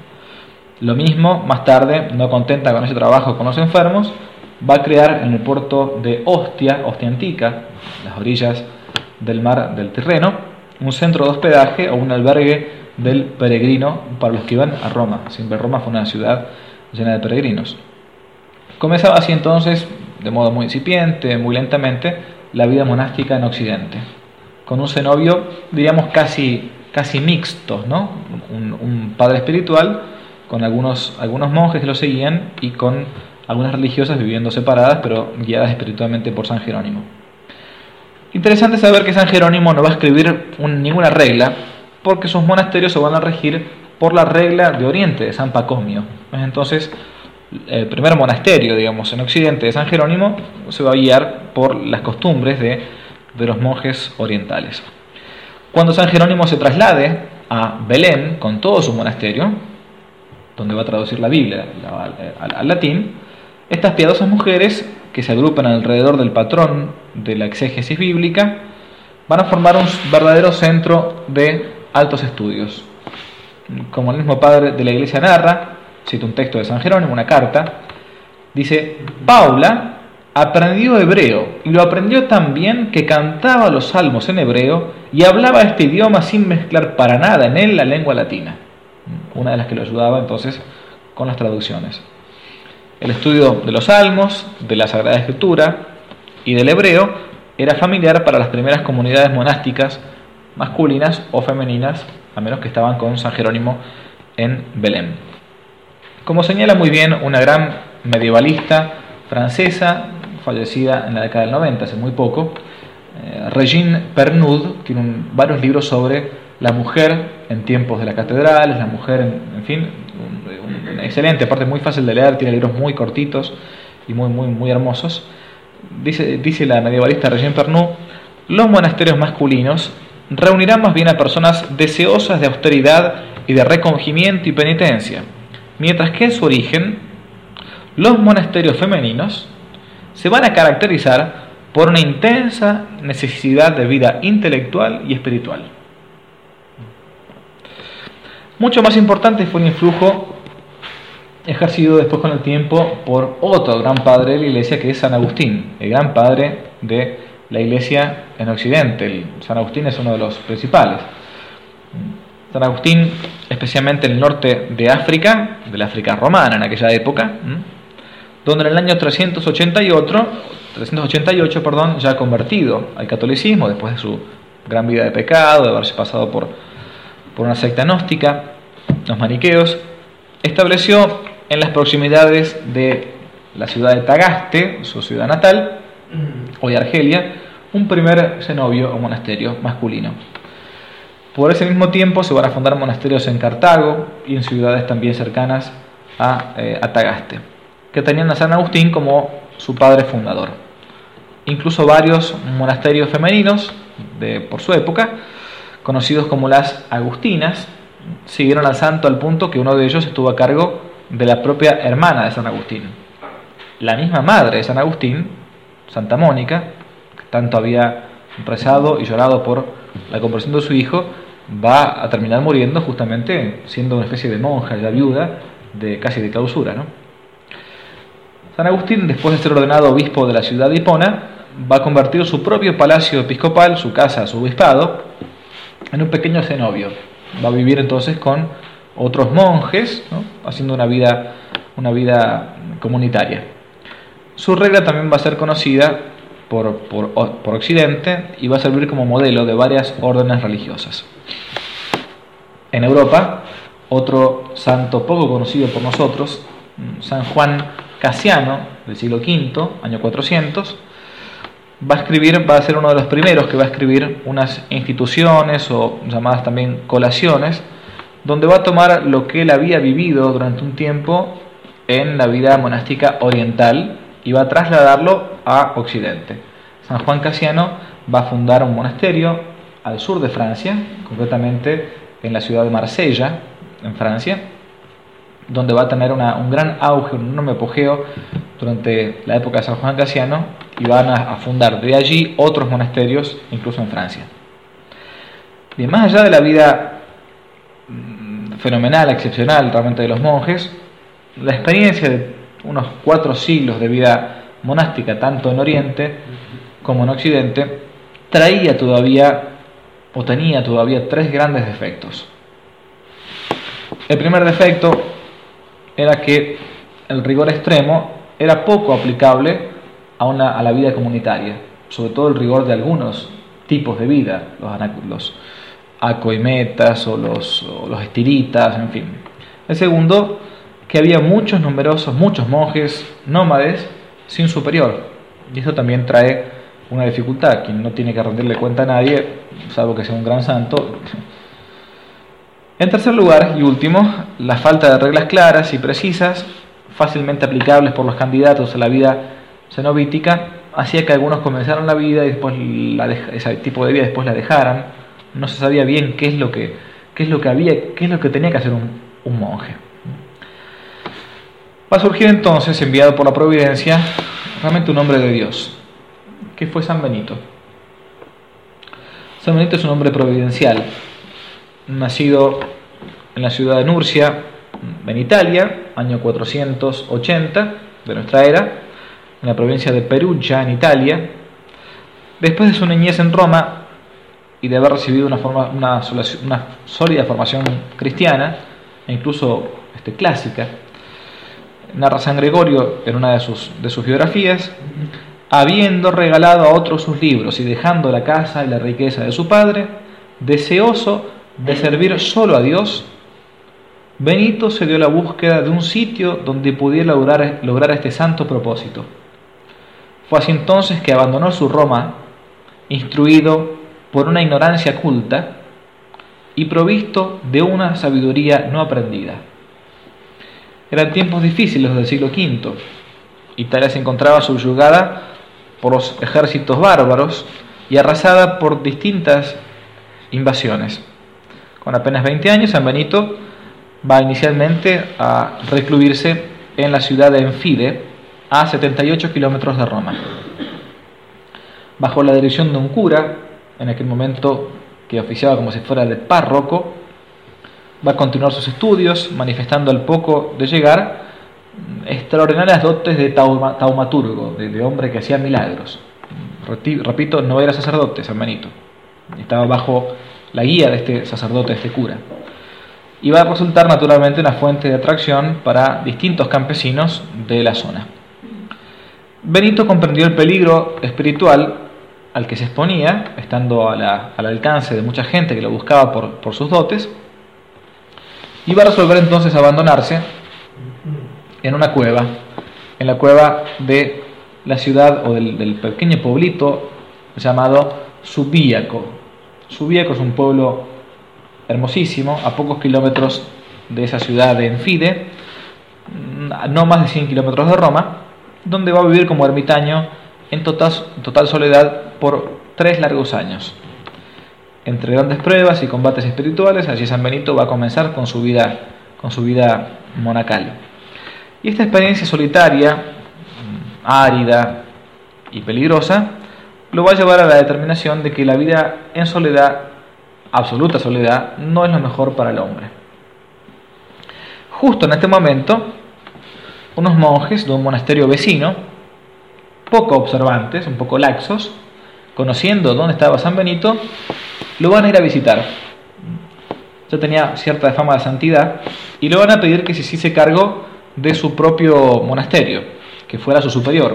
Lo mismo, más tarde, no contenta con ese trabajo con los enfermos, va a crear en el puerto de Ostia, Ostia Antica, las orillas del mar del Tirreno, un centro de hospedaje o un albergue del peregrino para los que iban a Roma. Siempre Roma fue una ciudad llena de peregrinos. Comenzaba así entonces, de modo muy incipiente, muy lentamente, la vida monástica en Occidente, con un cenobio, diríamos, casi, casi mixto, ¿no? Un, un padre espiritual con algunos, algunos monjes que lo seguían y con algunas religiosas viviendo separadas, pero guiadas espiritualmente por San Jerónimo. Interesante saber que San Jerónimo no va a escribir un, ninguna regla, porque sus monasterios se van a regir por la regla de Oriente de San Pacomio. Entonces, el primer monasterio, digamos, en Occidente de San Jerónimo se va a guiar por las costumbres de, de los monjes orientales. Cuando San Jerónimo se traslade a Belén con todo su monasterio, donde va a traducir la Biblia al, al, al latín, estas piadosas mujeres que se agrupan alrededor del patrón de la exégesis bíblica van a formar un verdadero centro de altos estudios. Como el mismo padre de la Iglesia narra, cito un texto de San Jerónimo, una carta, dice: Paula aprendió hebreo y lo aprendió tan bien que cantaba los salmos en hebreo y hablaba este idioma sin mezclar para nada en él la lengua latina. Una de las que lo ayudaba entonces con las traducciones. El estudio de los salmos, de la Sagrada Escritura y del hebreo era familiar para las primeras comunidades monásticas masculinas o femeninas, a menos que estaban con San Jerónimo en Belén. Como señala muy bien una gran medievalista francesa, fallecida en la década del noventa, hace muy poco, Eh, Regine Pernoud tiene un, varios libros sobre la mujer en tiempos de las catedrales, la mujer, en, en fin, un, un excelente, aparte muy fácil de leer, tiene libros muy cortitos y muy, muy, muy hermosos. Dice, dice la medievalista Regine Pernoud: los monasterios masculinos reunirán más bien a personas deseosas de austeridad y de recogimiento y penitencia, mientras que en su origen los monasterios femeninos se van a caracterizar por una intensa necesidad de vida intelectual y espiritual. Mucho más importante fue el influjo ejercido después con el tiempo por otro gran padre de la Iglesia, que es San Agustín, el gran padre de la Iglesia en Occidente. El San Agustín es uno de los principales. San Agustín, especialmente en el norte de África, de la África romana en aquella época, donde en el año trescientos ochenta y ocho, trescientos ochenta y ocho perdón, ya convertido al catolicismo después de su gran vida de pecado, de haberse pasado por, por una secta gnóstica, los maniqueos, estableció en las proximidades de la ciudad de Tagaste, su ciudad natal, hoy Argelia, un primer cenobio o monasterio masculino. Por ese mismo tiempo se van a fundar monasterios en Cartago y en ciudades también cercanas a, eh, a Tagaste, que tenían a San Agustín como su padre fundador. Incluso varios monasterios femeninos de, por su época, conocidos como las Agustinas, siguieron al santo al punto que uno de ellos estuvo a cargo de la propia hermana de San Agustín. La misma madre de San Agustín, Santa Mónica, que tanto había rezado y llorado por la conversión de su hijo, va a terminar muriendo justamente siendo una especie de monja ya viuda, de casi de clausura, ¿no? San Agustín, después de ser ordenado obispo de la ciudad de Hipona, va a convertir su propio palacio episcopal, su casa, su obispado, en un pequeño cenobio. Va a vivir entonces con otros monjes, ¿no?, haciendo una vida, una vida comunitaria. Su regla también va a ser conocida por, por, por Occidente y va a servir como modelo de varias órdenes religiosas. En Europa, otro santo poco conocido por nosotros, San Juan Casiano, del siglo quinto, año cuatrocientos, va a escribir, va a ser uno de los primeros que va a escribir unas instituciones o llamadas también colaciones, donde va a tomar lo que él había vivido durante un tiempo en la vida monástica oriental y va a trasladarlo a Occidente. San Juan Casiano va a fundar un monasterio al sur de Francia, concretamente en la ciudad de Marsella, en Francia, donde va a tener una, un gran auge, un enorme apogeo durante la época de San Juan Casiano, y van a, a fundar de allí otros monasterios, incluso en Francia. Bien, más allá de la vida mmm, fenomenal, excepcional realmente de los monjes, la experiencia de unos cuatro siglos de vida monástica, tanto en Oriente como en Occidente, traía todavía, o tenía todavía, tres grandes defectos. El primer defecto era que el rigor extremo era poco aplicable a, una, a la vida comunitaria, sobre todo el rigor de algunos tipos de vida, los, los acoimetas o los, o los estiritas, en fin. El segundo, que había muchos numerosos, muchos monjes nómades sin superior, y eso también trae una dificultad. Quien no tiene que rendirle cuenta a nadie, salvo que sea un gran santo. En tercer lugar y último, la falta de reglas claras y precisas, fácilmente aplicables por los candidatos a la vida cenobítica, hacía que algunos comenzaran la vida y después la de, ese tipo de vida después la dejaran. No se sabía bien qué es lo que, qué es lo que había, qué es lo que tenía que hacer un, un monje. Va a surgir entonces, enviado por la providencia, realmente un hombre de Dios, que fue San Benito. San Benito es un hombre providencial, nacido en la ciudad de Nurcia, en Italia, año cuatrocientos ochenta de nuestra era, en la provincia de Perugia, en Italia. Después de su niñez en Roma y de haber recibido una, forma, una, una sólida formación cristiana, e incluso este, clásica, narra San Gregorio en una de sus, de sus biografías: habiendo regalado a otros sus libros y dejando la casa y la riqueza de su padre, deseoso de servir solo a Dios, Benito se dio a la búsqueda de un sitio donde pudiera lograr, lograr este santo propósito. Fue así entonces que abandonó su Roma instruido por una ignorancia culta y provisto de una sabiduría no aprendida. Eran tiempos difíciles del siglo quinto. Italia se encontraba subyugada por los ejércitos bárbaros y arrasada por distintas invasiones. Con apenas veinte años, San Benito va inicialmente a recluirse en la ciudad de Enfide, a setenta y ocho kilómetros de Roma. Bajo la dirección de un cura, en aquel momento que oficiaba como si fuera de párroco, va a continuar sus estudios, manifestando al poco de llegar extraordinarias dotes de tauma, taumaturgo, de, de hombre que hacía milagros. Repito, no era sacerdote San Benito, estaba bajo la guía de este sacerdote, de este cura. Y va a resultar naturalmente una fuente de atracción para distintos campesinos de la zona. Benito comprendió el peligro espiritual al que se exponía, estando a la, al alcance de mucha gente que lo buscaba por, por sus dotes, y va a resolver entonces abandonarse en una cueva, en la cueva de la ciudad o del, del pequeño pueblito llamado Subíaco. Subíaco es un pueblo hermosísimo, a pocos kilómetros de esa ciudad de Enfide, no más de cien kilómetros de Roma, donde va a vivir como ermitaño en total, total soledad por tres largos años. Entre grandes pruebas y combates espirituales, allí San Benito va a comenzar con su vida, con su vida monacal. Y esta experiencia solitaria, árida y peligrosa, lo va a llevar a la determinación de que la vida en soledad, absoluta soledad, no es lo mejor para el hombre. Justo en este momento, unos monjes de un monasterio vecino, poco observantes, un poco laxos, conociendo dónde estaba San Benito, lo van a ir a visitar. Ya tenía cierta fama de santidad y le van a pedir que se hiciese cargo de su propio monasterio, que fuera su superior.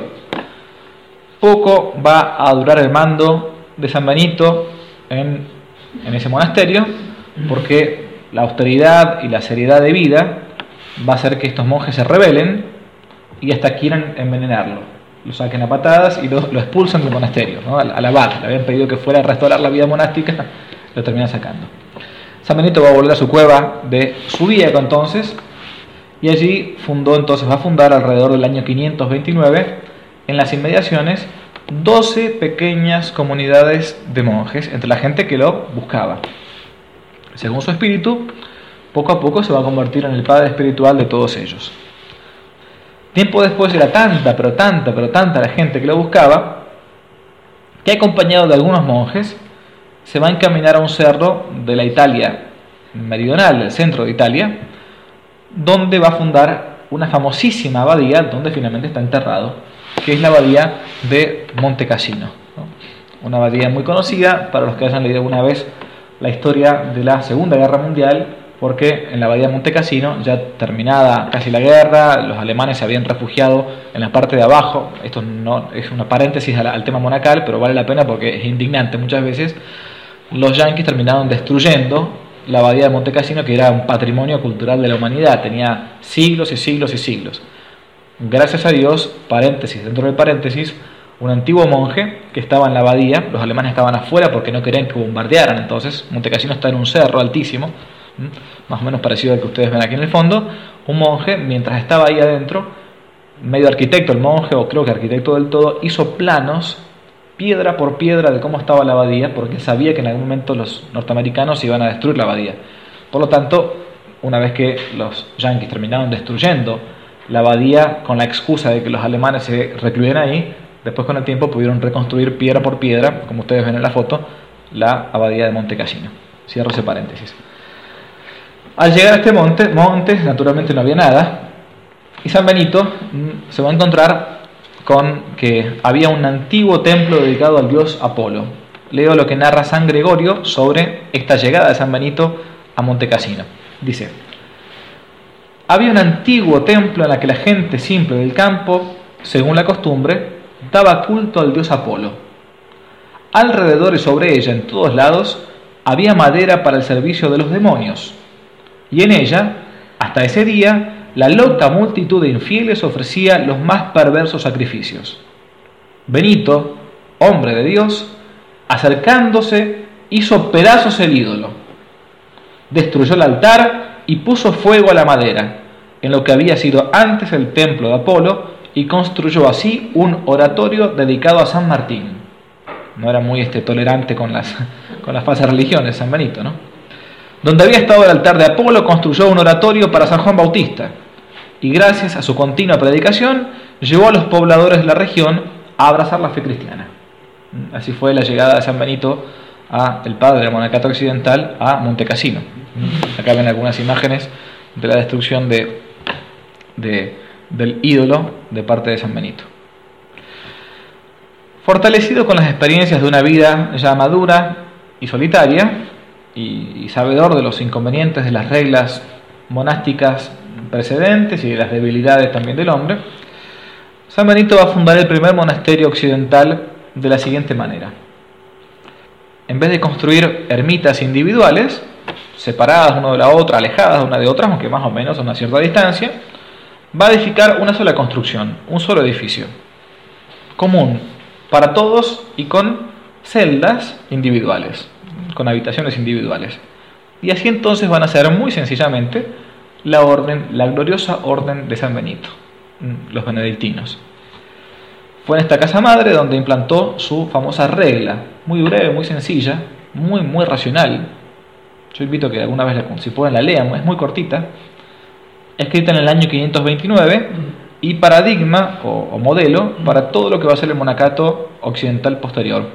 Poco va a durar el mando de San Benito en, en ese monasterio, porque la austeridad y la seriedad de vida va a hacer que estos monjes se rebelen y hasta quieran envenenarlo. Lo saquen a patadas y lo, lo expulsan del monasterio, ¿no? Al, al abad. Le habían pedido que fuera a restaurar la vida monástica, lo terminan sacando. San Benito va a volver a su cueva de Subíaco entonces, y allí fundó entonces, va a fundar alrededor del año quinientos veintinueve, en las inmediaciones, doce pequeñas comunidades de monjes, entre la gente que lo buscaba. Según su espíritu, poco a poco se va a convertir en el padre espiritual de todos ellos. Tiempo después era tanta, pero tanta, pero tanta la gente que lo buscaba, que acompañado de algunos monjes, se va a encaminar a un cerro de la Italia meridional, del centro de Italia, donde va a fundar una famosísima abadía, donde finalmente está enterrado, que es la abadía de Monte Cassino, ¿no? Una abadía muy conocida para los que hayan leído alguna vez la historia de la Segunda Guerra Mundial, porque en la abadía de Monte Cassino, ya terminada casi la guerra, los alemanes se habían refugiado en la parte de abajo. Esto no es una paréntesis al, al tema monacal, pero vale la pena porque es indignante muchas veces. Los yanquis terminaron destruyendo la abadía de Monte Cassino, que era un patrimonio cultural de la humanidad, tenía siglos y siglos y siglos. Gracias a Dios, paréntesis dentro del paréntesis, un antiguo monje que estaba en la abadía, los alemanes estaban afuera porque no querían que bombardearan, entonces Monte Cassino está en un cerro altísimo, más o menos parecido al que ustedes ven aquí en el fondo. Un monje, mientras estaba ahí adentro, medio arquitecto el monje, o creo que arquitecto del todo, hizo planos piedra por piedra de cómo estaba la abadía, porque sabía que en algún momento los norteamericanos iban a destruir la abadía. Por lo tanto, una vez que los yanquis terminaron destruyendo la abadía con la excusa de que los alemanes se recluyeran ahí, después con el tiempo pudieron reconstruir piedra por piedra, como ustedes ven en la foto, la abadía de Monte Cassino. Cierro ese paréntesis. Al llegar a este monte, monte, naturalmente no había nada, y San Benito se va a encontrar con que había un antiguo templo dedicado al dios Apolo. Leo lo que narra San Gregorio sobre esta llegada de San Benito a Monte Cassino. Dice: había un antiguo templo en la que la gente simple del campo, según la costumbre, daba culto al dios Apolo. Alrededor y sobre ella, en todos lados, había madera para el servicio de los demonios. Y en ella, hasta ese día, la loca multitud de infieles ofrecía los más perversos sacrificios. Benito, hombre de Dios, Acercándose, hizo pedazos el ídolo, destruyó el altar y puso fuego a la madera, en lo que había sido antes el templo de Apolo, y construyó así un oratorio dedicado a San Martín. No era muy este, tolerante con las, con las falsas religiones, San Benito, ¿no? Donde había estado el altar de Apolo, construyó un oratorio para San Juan Bautista, y gracias a su continua predicación, llevó a los pobladores de la región a abrazar la fe cristiana. Así fue la llegada de San Benito, a el padre del monacato occidental, a Monte Cassino. Acá ven algunas imágenes de la destrucción de, de, del ídolo de parte de San Benito. Fortalecido con las experiencias de una vida ya madura y solitaria, y, y sabedor de los inconvenientes de las reglas monásticas precedentes y de las debilidades también del hombre, San Benito va a fundar el primer monasterio occidental de la siguiente manera. En vez de construir ermitas individuales, separadas una de la otra, alejadas una de otras, aunque más o menos a una cierta distancia, va a edificar una sola construcción, un solo edificio, común para todos y con celdas individuales, con habitaciones individuales. Y así entonces van a ser muy sencillamente la orden, la gloriosa orden de San Benito, los benedictinos. Fue en esta casa madre donde implantó su famosa regla, muy breve, muy sencilla, muy, muy racional. Yo invito a que alguna vez, si pueden, la lean, es muy cortita, escrita en el año quinientos veintinueve y paradigma o, o modelo para todo lo que va a ser el monacato occidental posterior.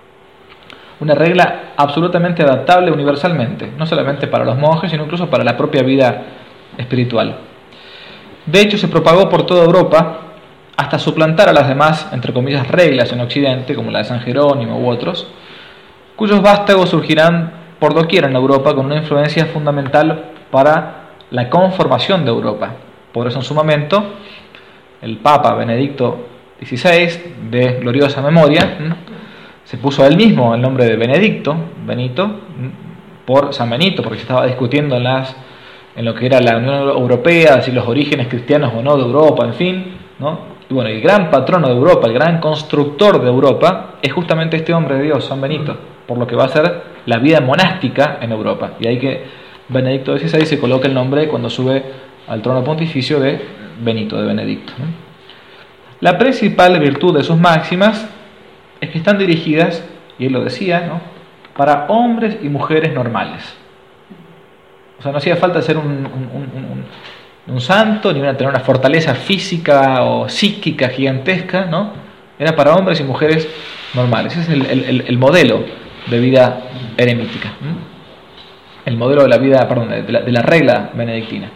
Una regla absolutamente adaptable universalmente, no solamente para los monjes, sino incluso para la propia vida espiritual. De hecho, se propagó por toda Europa hasta suplantar a las demás, entre comillas, reglas en Occidente, como la de San Jerónimo u otros, cuyos vástagos surgirán por doquier en Europa con una influencia fundamental para la conformación de Europa. Por eso en su momento el Papa Benedicto dieciséis, de gloriosa memoria, se puso a él mismo el nombre de Benedicto, Benito, por San Benito, porque se estaba discutiendo en, las, en lo que era la Unión Europea, si los orígenes cristianos o no de Europa, en fin, ¿no? Y bueno, el gran patrono de Europa, el gran constructor de Europa, es justamente este hombre de Dios, San Benito, por lo que va a ser la vida monástica en Europa. Y ahí que Benedicto dieciséis se coloca el nombre cuando sube al trono pontificio de Benito, de Benedicto. La principal virtud de sus máximas es que están dirigidas, y él lo decía, ¿no?, para hombres y mujeres normales. O sea, no hacía falta ser un, un, un, un, un santo, ni una, tener una fortaleza física o psíquica gigantesca, ¿no? Era para hombres y mujeres normales. Ese es el, el, el modelo de vida eremítica, ¿no? El modelo de la vida, perdón, de la, de la regla benedictina.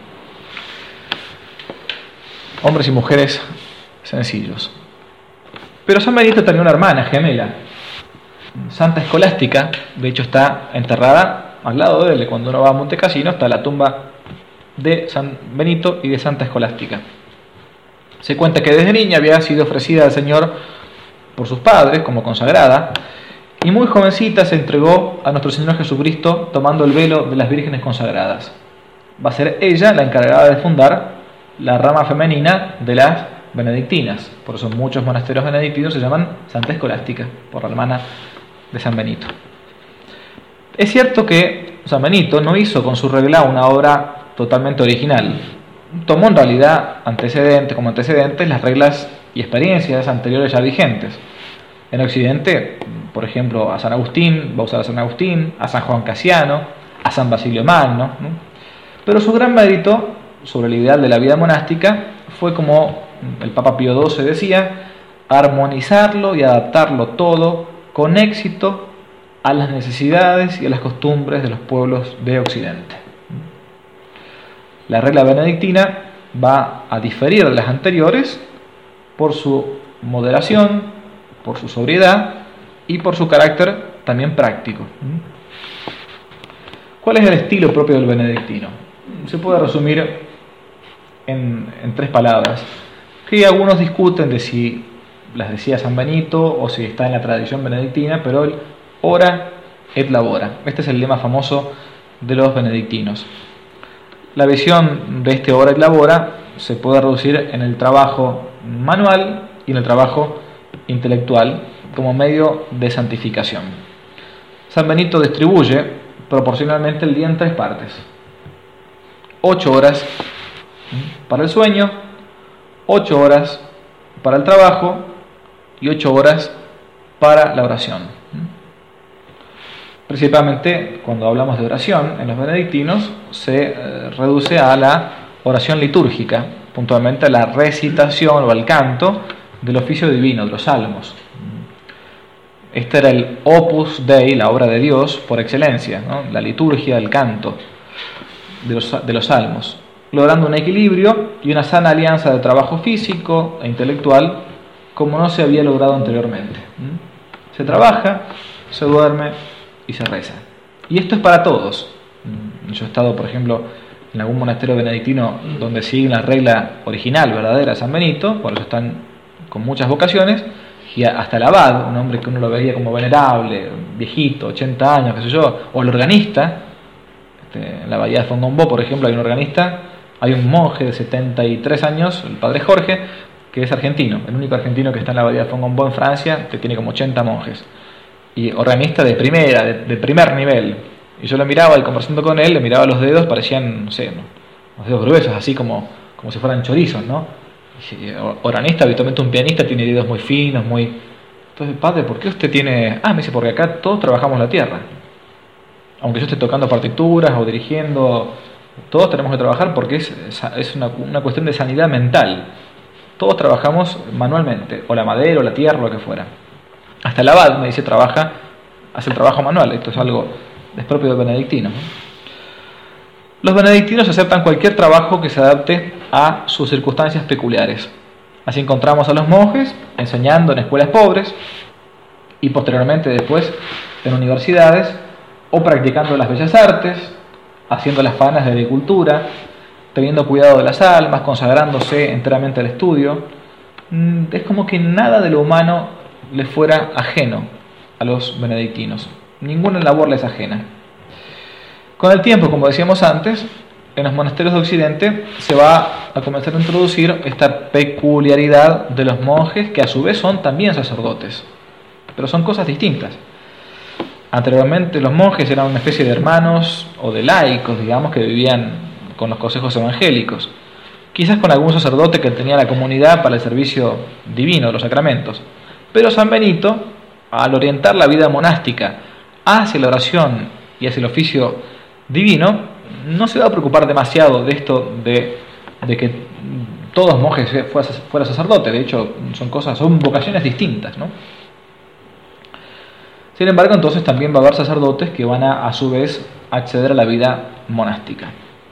Hombres y mujeres sencillos. Pero San Benito tenía una hermana gemela, Santa Escolástica. De hecho está enterrada al lado de él. Cuando uno va a Monte Cassino está la tumba de San Benito y de Santa Escolástica. Se cuenta que desde niña había sido ofrecida al Señor por sus padres como consagrada, y muy jovencita se entregó a nuestro Señor Jesucristo tomando el velo de las vírgenes consagradas. Va a ser ella la encargada de fundar la rama femenina de las benedictinas. Por eso muchos monasterios benedictinos se llaman Santa Escolástica, por la hermana de San Benito. Es cierto que San Benito no hizo con su regla una obra totalmente original. Tomó en realidad antecedentes, como antecedentes las reglas y experiencias anteriores ya vigentes. En Occidente, por ejemplo, a San Agustín, va a usar a San Agustín, a San Juan Casiano, a San Basilio Magno, ¿no? Pero su gran mérito sobre el ideal de la vida monástica fue, como el Papa Pío doce decía, armonizarlo y adaptarlo todo con éxito a las necesidades y a las costumbres de los pueblos de Occidente. La regla benedictina va a diferir de las anteriores por su moderación, por su sobriedad y por su carácter también práctico. ¿Cuál es el estilo propio del benedictino? Se puede resumir en, en tres palabras, que algunos discuten de si las decía San Benito o si está en la tradición benedictina, pero el ora et labora. Este es el lema famoso de los benedictinos. La visión de este ora et labora se puede reducir en el trabajo manual y en el trabajo intelectual como medio de santificación. San Benito distribuye proporcionalmente el día en tres partes. Ocho horas para el sueño, ocho horas para el trabajo y ocho horas para la oración. Principalmente cuando hablamos de oración en los benedictinos se eh, reduce a la oración litúrgica, puntualmente a la recitación o al canto del oficio divino, de los salmos. Este era el opus dei, la obra de Dios por excelencia, ¿no? La liturgia, el canto de los, de los salmos, logrando un equilibrio y una sana alianza de trabajo físico e intelectual como no se había logrado anteriormente. Se trabaja, se duerme y se reza. Y esto es para todos. Yo he estado, por ejemplo, en algún monasterio benedictino donde siguen la regla original, verdadera, San Benito, por eso están con muchas vocaciones, y hasta el abad, un hombre que uno lo veía como venerable, viejito, ochenta años, qué sé yo, o el organista, este, en la abadía de Fongombó, por ejemplo, hay un organista, hay un monje de setenta y tres años, el padre Jorge, que es argentino, el único argentino que está en la abadía de Fongombó en Francia, que tiene como ochenta monjes, y organista de primera, de, de primer nivel. Y yo lo miraba y conversando con él, le miraba los dedos, parecían, no sé, ¿no? Los dedos gruesos, así como, como si fueran chorizos, ¿no? Y, organista, habitualmente un pianista tiene dedos muy finos, muy... Entonces, padre, ¿por qué usted tiene...? Ah, me dice, porque acá todos trabajamos la tierra. Aunque yo esté tocando partituras o dirigiendo, todos tenemos que trabajar porque es, es una, una cuestión de sanidad mental. Todos trabajamos manualmente, o la madera, o la tierra, o lo que fuera. Hasta el abad, me dice, trabaja, hace el trabajo manual. Esto es algo... es propio de benedictinos. Los benedictinos aceptan cualquier trabajo que se adapte a sus circunstancias peculiares. Así encontramos a los monjes enseñando en escuelas pobres y posteriormente después en universidades o practicando las bellas artes, haciendo las faenas de agricultura, teniendo cuidado de las almas, consagrándose enteramente al estudio. Es como que nada de lo humano les fuera ajeno a los benedictinos. Ninguna labor les ajena. Con el tiempo, como decíamos antes, en los monasterios de Occidente se va a comenzar a introducir esta peculiaridad de los monjes, que a su vez son también sacerdotes, pero son cosas distintas. Anteriormente los monjes eran una especie de hermanos o de laicos, digamos, que vivían con los consejos evangélicos, quizás con algún sacerdote que tenía la comunidad para el servicio divino de los sacramentos. Pero San Benito, al orientar la vida monástica hacia la oración y hacia el oficio divino, no se va a preocupar demasiado de esto de, de que todos monjes fueran sacerdotes. De hecho, son cosas, son vocaciones distintas, ¿no? Sin embargo, entonces también va a haber sacerdotes que van a, a su vez, acceder a la vida monástica.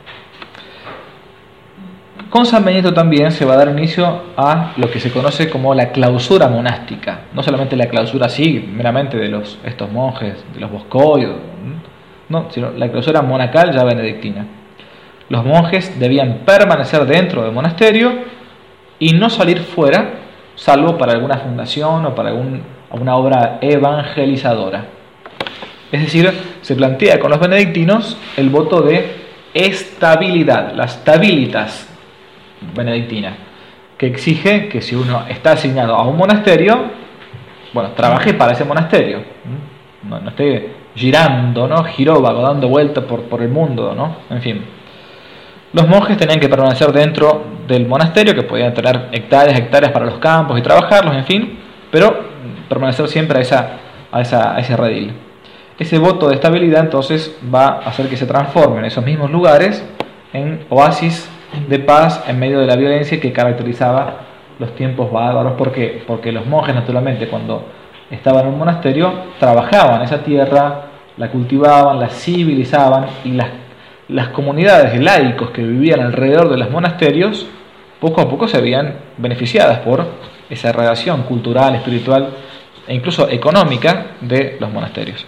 Con San Benito también se va a dar inicio a lo que se conoce como la clausura monástica. No solamente la clausura así, meramente de los, estos monjes, de los boscoios, no, sino la clausura monacal ya benedictina. Los monjes debían permanecer dentro del monasterio y no salir fuera, salvo para alguna fundación o para algún, alguna obra evangelizadora. Es decir, se plantea con los benedictinos el voto de estabilidad, la stabilitas benedictina, que exige que si uno está asignado a un monasterio, bueno, trabaje para ese monasterio, no, no esté girando, ¿no? Giróvago, dando vueltas por, por el mundo, ¿no? En fin. Los monjes tenían que permanecer dentro del monasterio, que podían tener hectáreas, hectáreas para los campos y trabajarlos, en fin, pero permanecer siempre a, esa, a, esa, a ese redil. Ese voto de estabilidad entonces va a hacer que se transformen esos mismos lugares en oasis de paz en medio de la violencia que caracterizaba los tiempos bárbaros. ¿Por qué? Porque los monjes, naturalmente, cuando estaban en un monasterio, trabajaban esa tierra, la cultivaban, la civilizaban, y las, las comunidades de laicos que vivían alrededor de los monasterios, poco a poco se veían beneficiadas por esa relación cultural, espiritual e incluso económica de los monasterios.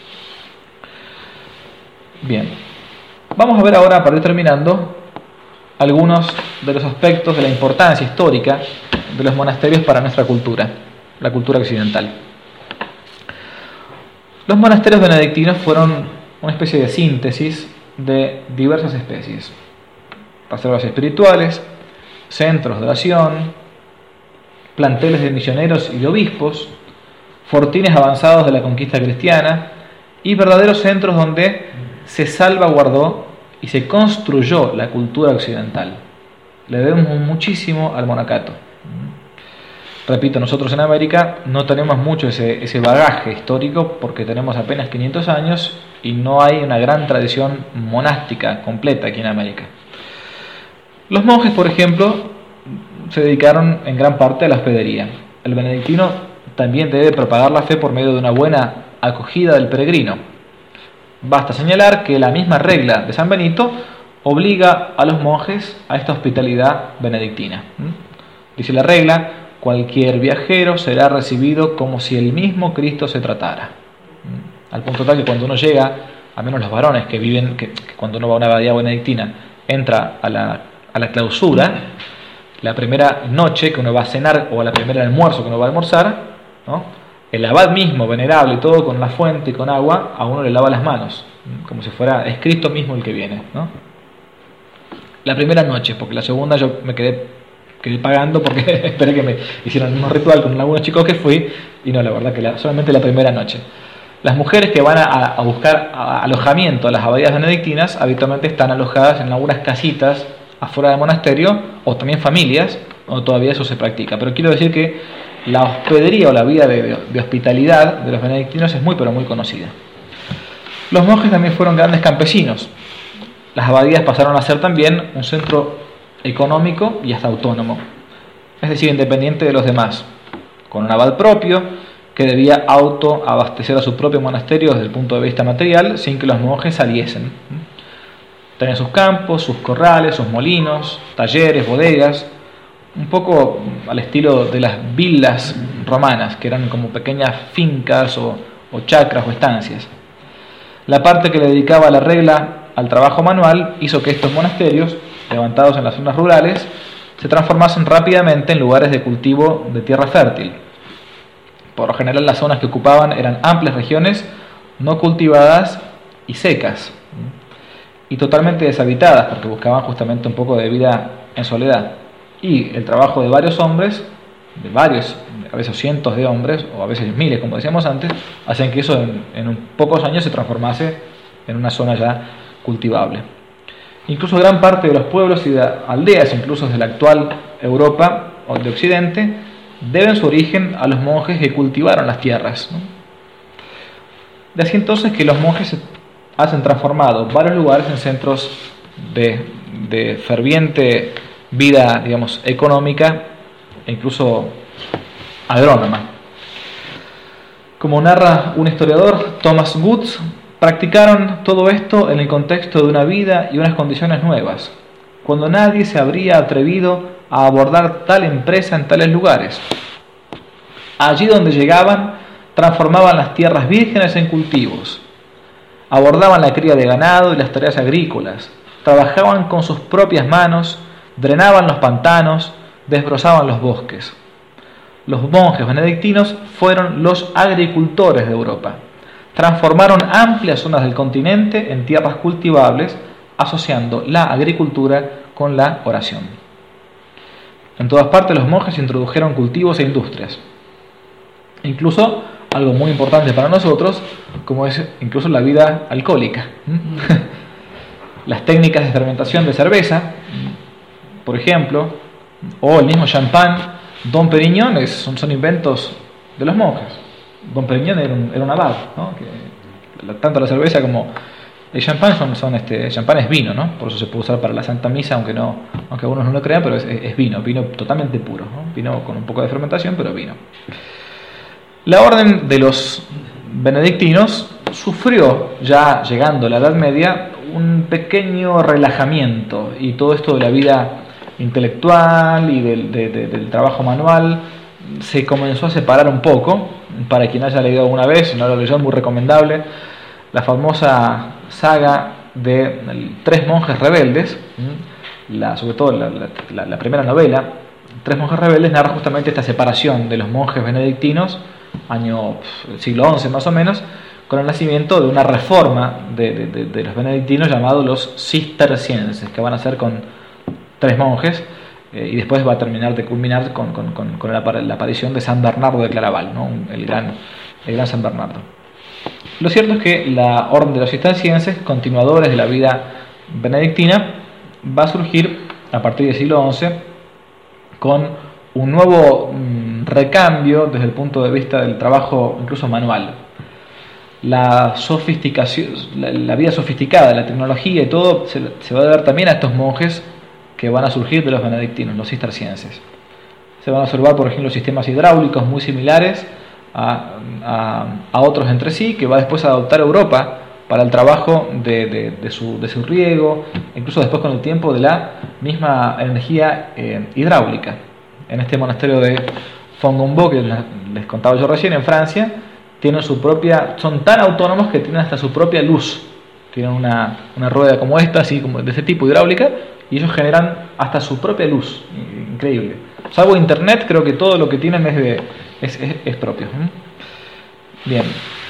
Bien, vamos a ver ahora, para ir terminando, algunos de los aspectos de la importancia histórica de los monasterios para nuestra cultura, la cultura occidental. Los monasterios benedictinos fueron una especie de síntesis de diversas especies: reservas espirituales, centros de oración, planteles de misioneros y de obispos, fortines avanzados de la conquista cristiana y verdaderos centros donde se salvaguardó y se construyó la cultura occidental. Le debemos muchísimo al monacato. Repito, nosotros en América no tenemos mucho ese, ese bagaje histórico porque tenemos apenas quinientos años y no hay una gran tradición monástica completa aquí en América. Los monjes, por ejemplo, se dedicaron en gran parte a la hospedería. El benedictino también debe propagar la fe por medio de una buena acogida del peregrino. Basta señalar que la misma regla de San Benito obliga a los monjes a esta hospitalidad benedictina. Dice la regla: cualquier viajero será recibido como si el mismo Cristo se tratara. Al punto tal que cuando uno llega, al menos los varones que viven, que, que cuando uno va a una abadía benedictina, entra a la, a la clausura, la primera noche que uno va a cenar o a la primera almuerzo que uno va a almorzar, ¿no?, el abad mismo, venerable y todo, con la fuente y con agua, a uno le lava las manos, como si fuera es Cristo mismo el que viene, ¿no? La primera noche, porque la segunda yo me quedé quedé pagando porque esperé que me hicieran el mismo ritual con algunos chicos que fui, y no, la verdad que la, solamente la primera noche. Las mujeres que van a, a buscar alojamiento a las abadías benedictinas habitualmente están alojadas en algunas casitas afuera del monasterio, o también familias, o todavía eso se practica. Pero quiero decir que la hospedería o la vida de, de, de hospitalidad de los benedictinos es muy pero muy conocida. Los monjes también fueron grandes campesinos. Las abadías pasaron a ser también un centro económico y hasta autónomo, es decir, independiente de los demás, con un abad propio que debía autoabastecer a su propio monasterio desde el punto de vista material sin que los monjes saliesen. Tenían sus campos, sus corrales, sus molinos, talleres, bodegas, un poco al estilo de las villas romanas, que eran como pequeñas fincas o, o chacras o estancias. La parte que le dedicaba a la regla al trabajo manual hizo que estos monasterios, levantados en las zonas rurales, se transformasen rápidamente en lugares de cultivo de tierra fértil. Por lo general, las zonas que ocupaban eran amplias regiones no cultivadas y secas, y totalmente deshabitadas, porque buscaban justamente un poco de vida en soledad. Y el trabajo de varios hombres, de varios, a veces cientos de hombres, o a veces miles, como decíamos antes, hacen que eso en, en pocos años se transformase en una zona ya cultivable. Incluso gran parte de los pueblos y de aldeas, incluso de la actual Europa o de Occidente, deben su origen a los monjes que cultivaron las tierras, ¿no? De así entonces que los monjes hacen transformado varios lugares en centros de, de ferviente vida, digamos, económica e incluso agrónoma. Como narra un historiador, Thomas Woods, practicaron todo esto en el contexto de una vida y unas condiciones nuevas, cuando nadie se habría atrevido a abordar tal empresa en tales lugares. Allí donde llegaban, transformaban las tierras vírgenes en cultivos, abordaban la cría de ganado y las tareas agrícolas, trabajaban con sus propias manos, drenaban los pantanos, desbrozaban los bosques. Los monjes benedictinos fueron los agricultores de Europa. Transformaron amplias zonas del continente en tierras cultivables, asociando la agricultura con la oración. En todas partes los monjes introdujeron cultivos e industrias. Incluso algo muy importante para nosotros, como es incluso la vida alcohólica. Las técnicas de fermentación de cerveza, por ejemplo, o el mismo champán, Dom Perignon, es, son, son inventos de los monjes. Dom Perignon era un, era un abad, ¿no? Que, tanto la cerveza como el champán son, son este, el champán es vino, ¿no? Por eso se puede usar para la Santa Misa, aunque no, aunque algunos no lo crean, pero es, es vino, vino totalmente puro, ¿no? Vino con un poco de fermentación, pero vino. La orden de los benedictinos sufrió, ya llegando a la Edad Media, un pequeño relajamiento, y todo esto de la vida intelectual y del, de, de, del trabajo manual se comenzó a separar un poco. Para quien haya leído alguna vez, si no lo leyó, es muy recomendable la famosa saga de Tres monjes rebeldes, la, sobre todo la, la, la primera novela, Tres monjes rebeldes, narra justamente esta separación de los monjes benedictinos, año siglo once más o menos, con el nacimiento de una reforma de, de, de, de los benedictinos llamados los cistercienses, que van a ser con tres monjes, eh, y después va a terminar de culminar con, con, con, con la, la aparición de San Bernardo de Claraval, ¿no? el, gran, el gran San Bernardo. Lo cierto es que la orden de los cistercienses, continuadores de la vida benedictina, va a surgir a partir del siglo once con un nuevo mm, recambio desde el punto de vista del trabajo incluso manual. La sofisticación, la, la vida sofisticada, la tecnología y todo se, se va a dar también a estos monjes que van a surgir de los benedictinos, los cistercienses. Se van a observar, por ejemplo, sistemas hidráulicos muy similares a, a, a otros entre sí, que va después a adoptar Europa para el trabajo de, de, de, su, de su riego, incluso después con el tiempo de la misma energía eh, hidráulica. En este monasterio de Fontainebleau, que les contaba yo recién, en Francia, tienen su propia, son tan autónomos que tienen hasta su propia luz. Tienen una, una rueda como esta, así como de este tipo, hidráulica, y ellos generan hasta su propia luz. Increíble. Salvo internet, creo que todo lo que tienen es, de, es, es, es propio. Bien.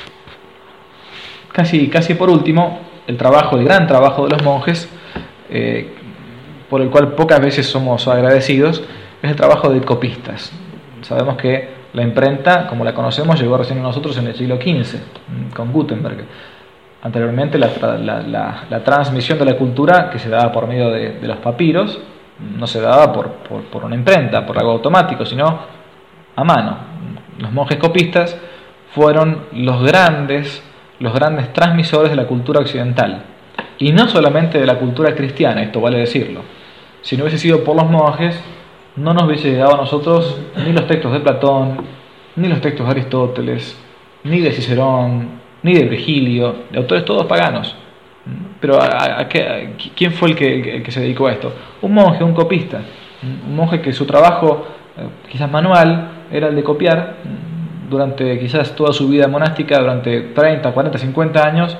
Casi, casi por último, el trabajo, el gran trabajo de los monjes, eh, por el cual pocas veces somos agradecidos, es el trabajo de copistas. Sabemos que la imprenta, como la conocemos, llegó recién a nosotros en el siglo quince, con Gutenberg. Anteriormente la, la, la, la transmisión de la cultura, que se daba por medio de, de los papiros, no se daba por, por, por una imprenta, por algo automático, sino a mano. Los monjes copistas fueron los grandes, los grandes transmisores de la cultura occidental. Y no solamente de la cultura cristiana, esto vale decirlo. Si no hubiese sido por los monjes, no nos hubiese llegado a nosotros ni los textos de Platón, ni los textos de Aristóteles, ni de Cicerón, ni de Virgilio, de autores todos paganos. Pero ¿a, a, a, ¿quién fue el que, el que se dedicó a esto? Un monje, un copista. Un monje que su trabajo, quizás manual, era el de copiar durante quizás toda su vida monástica, durante treinta, cuarenta, cincuenta años,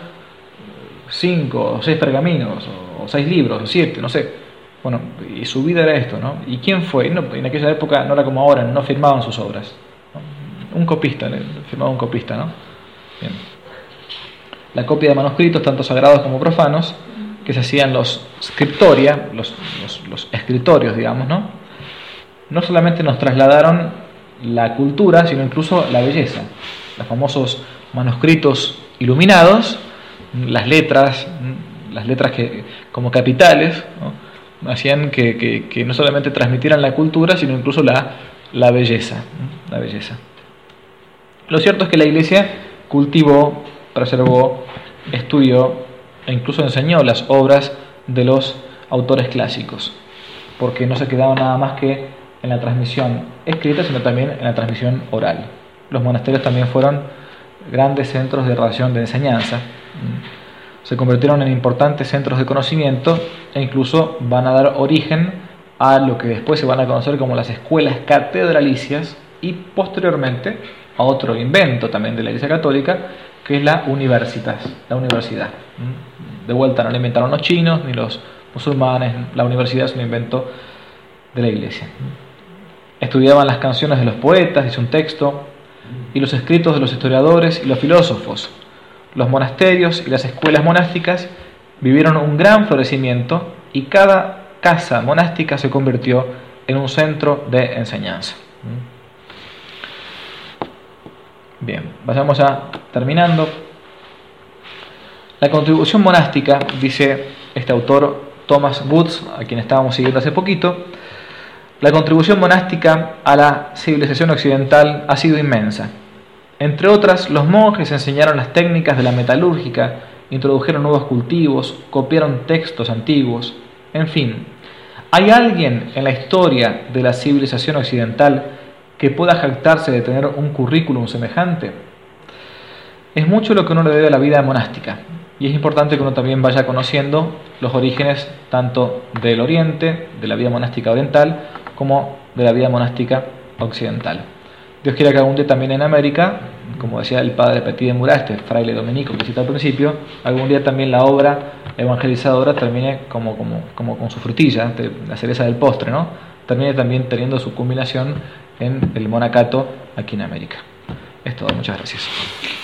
cinco o seis pergaminos, o seis libros, o siete, no sé. Bueno, y su vida era esto, ¿no? ¿Y quién fue? No, en aquella época no era como ahora, no firmaban sus obras, ¿no? Un copista, firmaba un copista, ¿no? Bien. La copia de manuscritos, tanto sagrados como profanos, que se hacían los scriptoria, los, los, los escritorios, digamos, ¿no? No solamente nos trasladaron la cultura, sino incluso la belleza. Los famosos manuscritos iluminados, las letras, las letras que como capitales, ¿no? Hacían que, que, que no solamente transmitieran la cultura, sino incluso la, la belleza, ¿no? La belleza. Lo cierto es que la Iglesia cultivó, preservó, estudió e incluso enseñó las obras de los autores clásicos, porque no se quedaba nada más que en la transmisión escrita, sino también en la transmisión oral. Los monasterios también fueron grandes centros de relación de enseñanza, se convirtieron en importantes centros de conocimiento e incluso van a dar origen a lo que después se van a conocer como las escuelas catedralicias y posteriormente a otro invento también de la Iglesia Católica, que es la universitas, la universidad. De vuelta, no la inventaron los chinos ni los musulmanes, la universidad es un invento de la Iglesia. Estudiaban las canciones de los poetas, dice un texto, y los escritos de los historiadores y los filósofos. Los monasterios y las escuelas monásticas vivieron un gran florecimiento y cada casa monástica se convirtió en un centro de enseñanza. Bien, vayamos ya terminando. La contribución monástica, dice este autor Thomas Woods, a quien estábamos siguiendo hace poquito, la contribución monástica a la civilización occidental ha sido inmensa. Entre otras, los monjes enseñaron las técnicas de la metalúrgica, introdujeron nuevos cultivos, copiaron textos antiguos, en fin. ¿Hay alguien en la historia de la civilización occidental que pueda jactarse de tener un currículum semejante? Es mucho lo que uno le debe a la vida monástica, y es importante que uno también vaya conociendo los orígenes tanto del Oriente, de la vida monástica oriental, como de la vida monástica occidental. Dios quiera que algún día también en América, como decía el padre Petit de Murat, este fraile dominico que cita al principio, algún día también la obra evangelizadora termine como, como, como con su frutilla, la cereza del postre, ¿no? Termine también teniendo su culminación en el monacato aquí en América. Es todo, muchas gracias.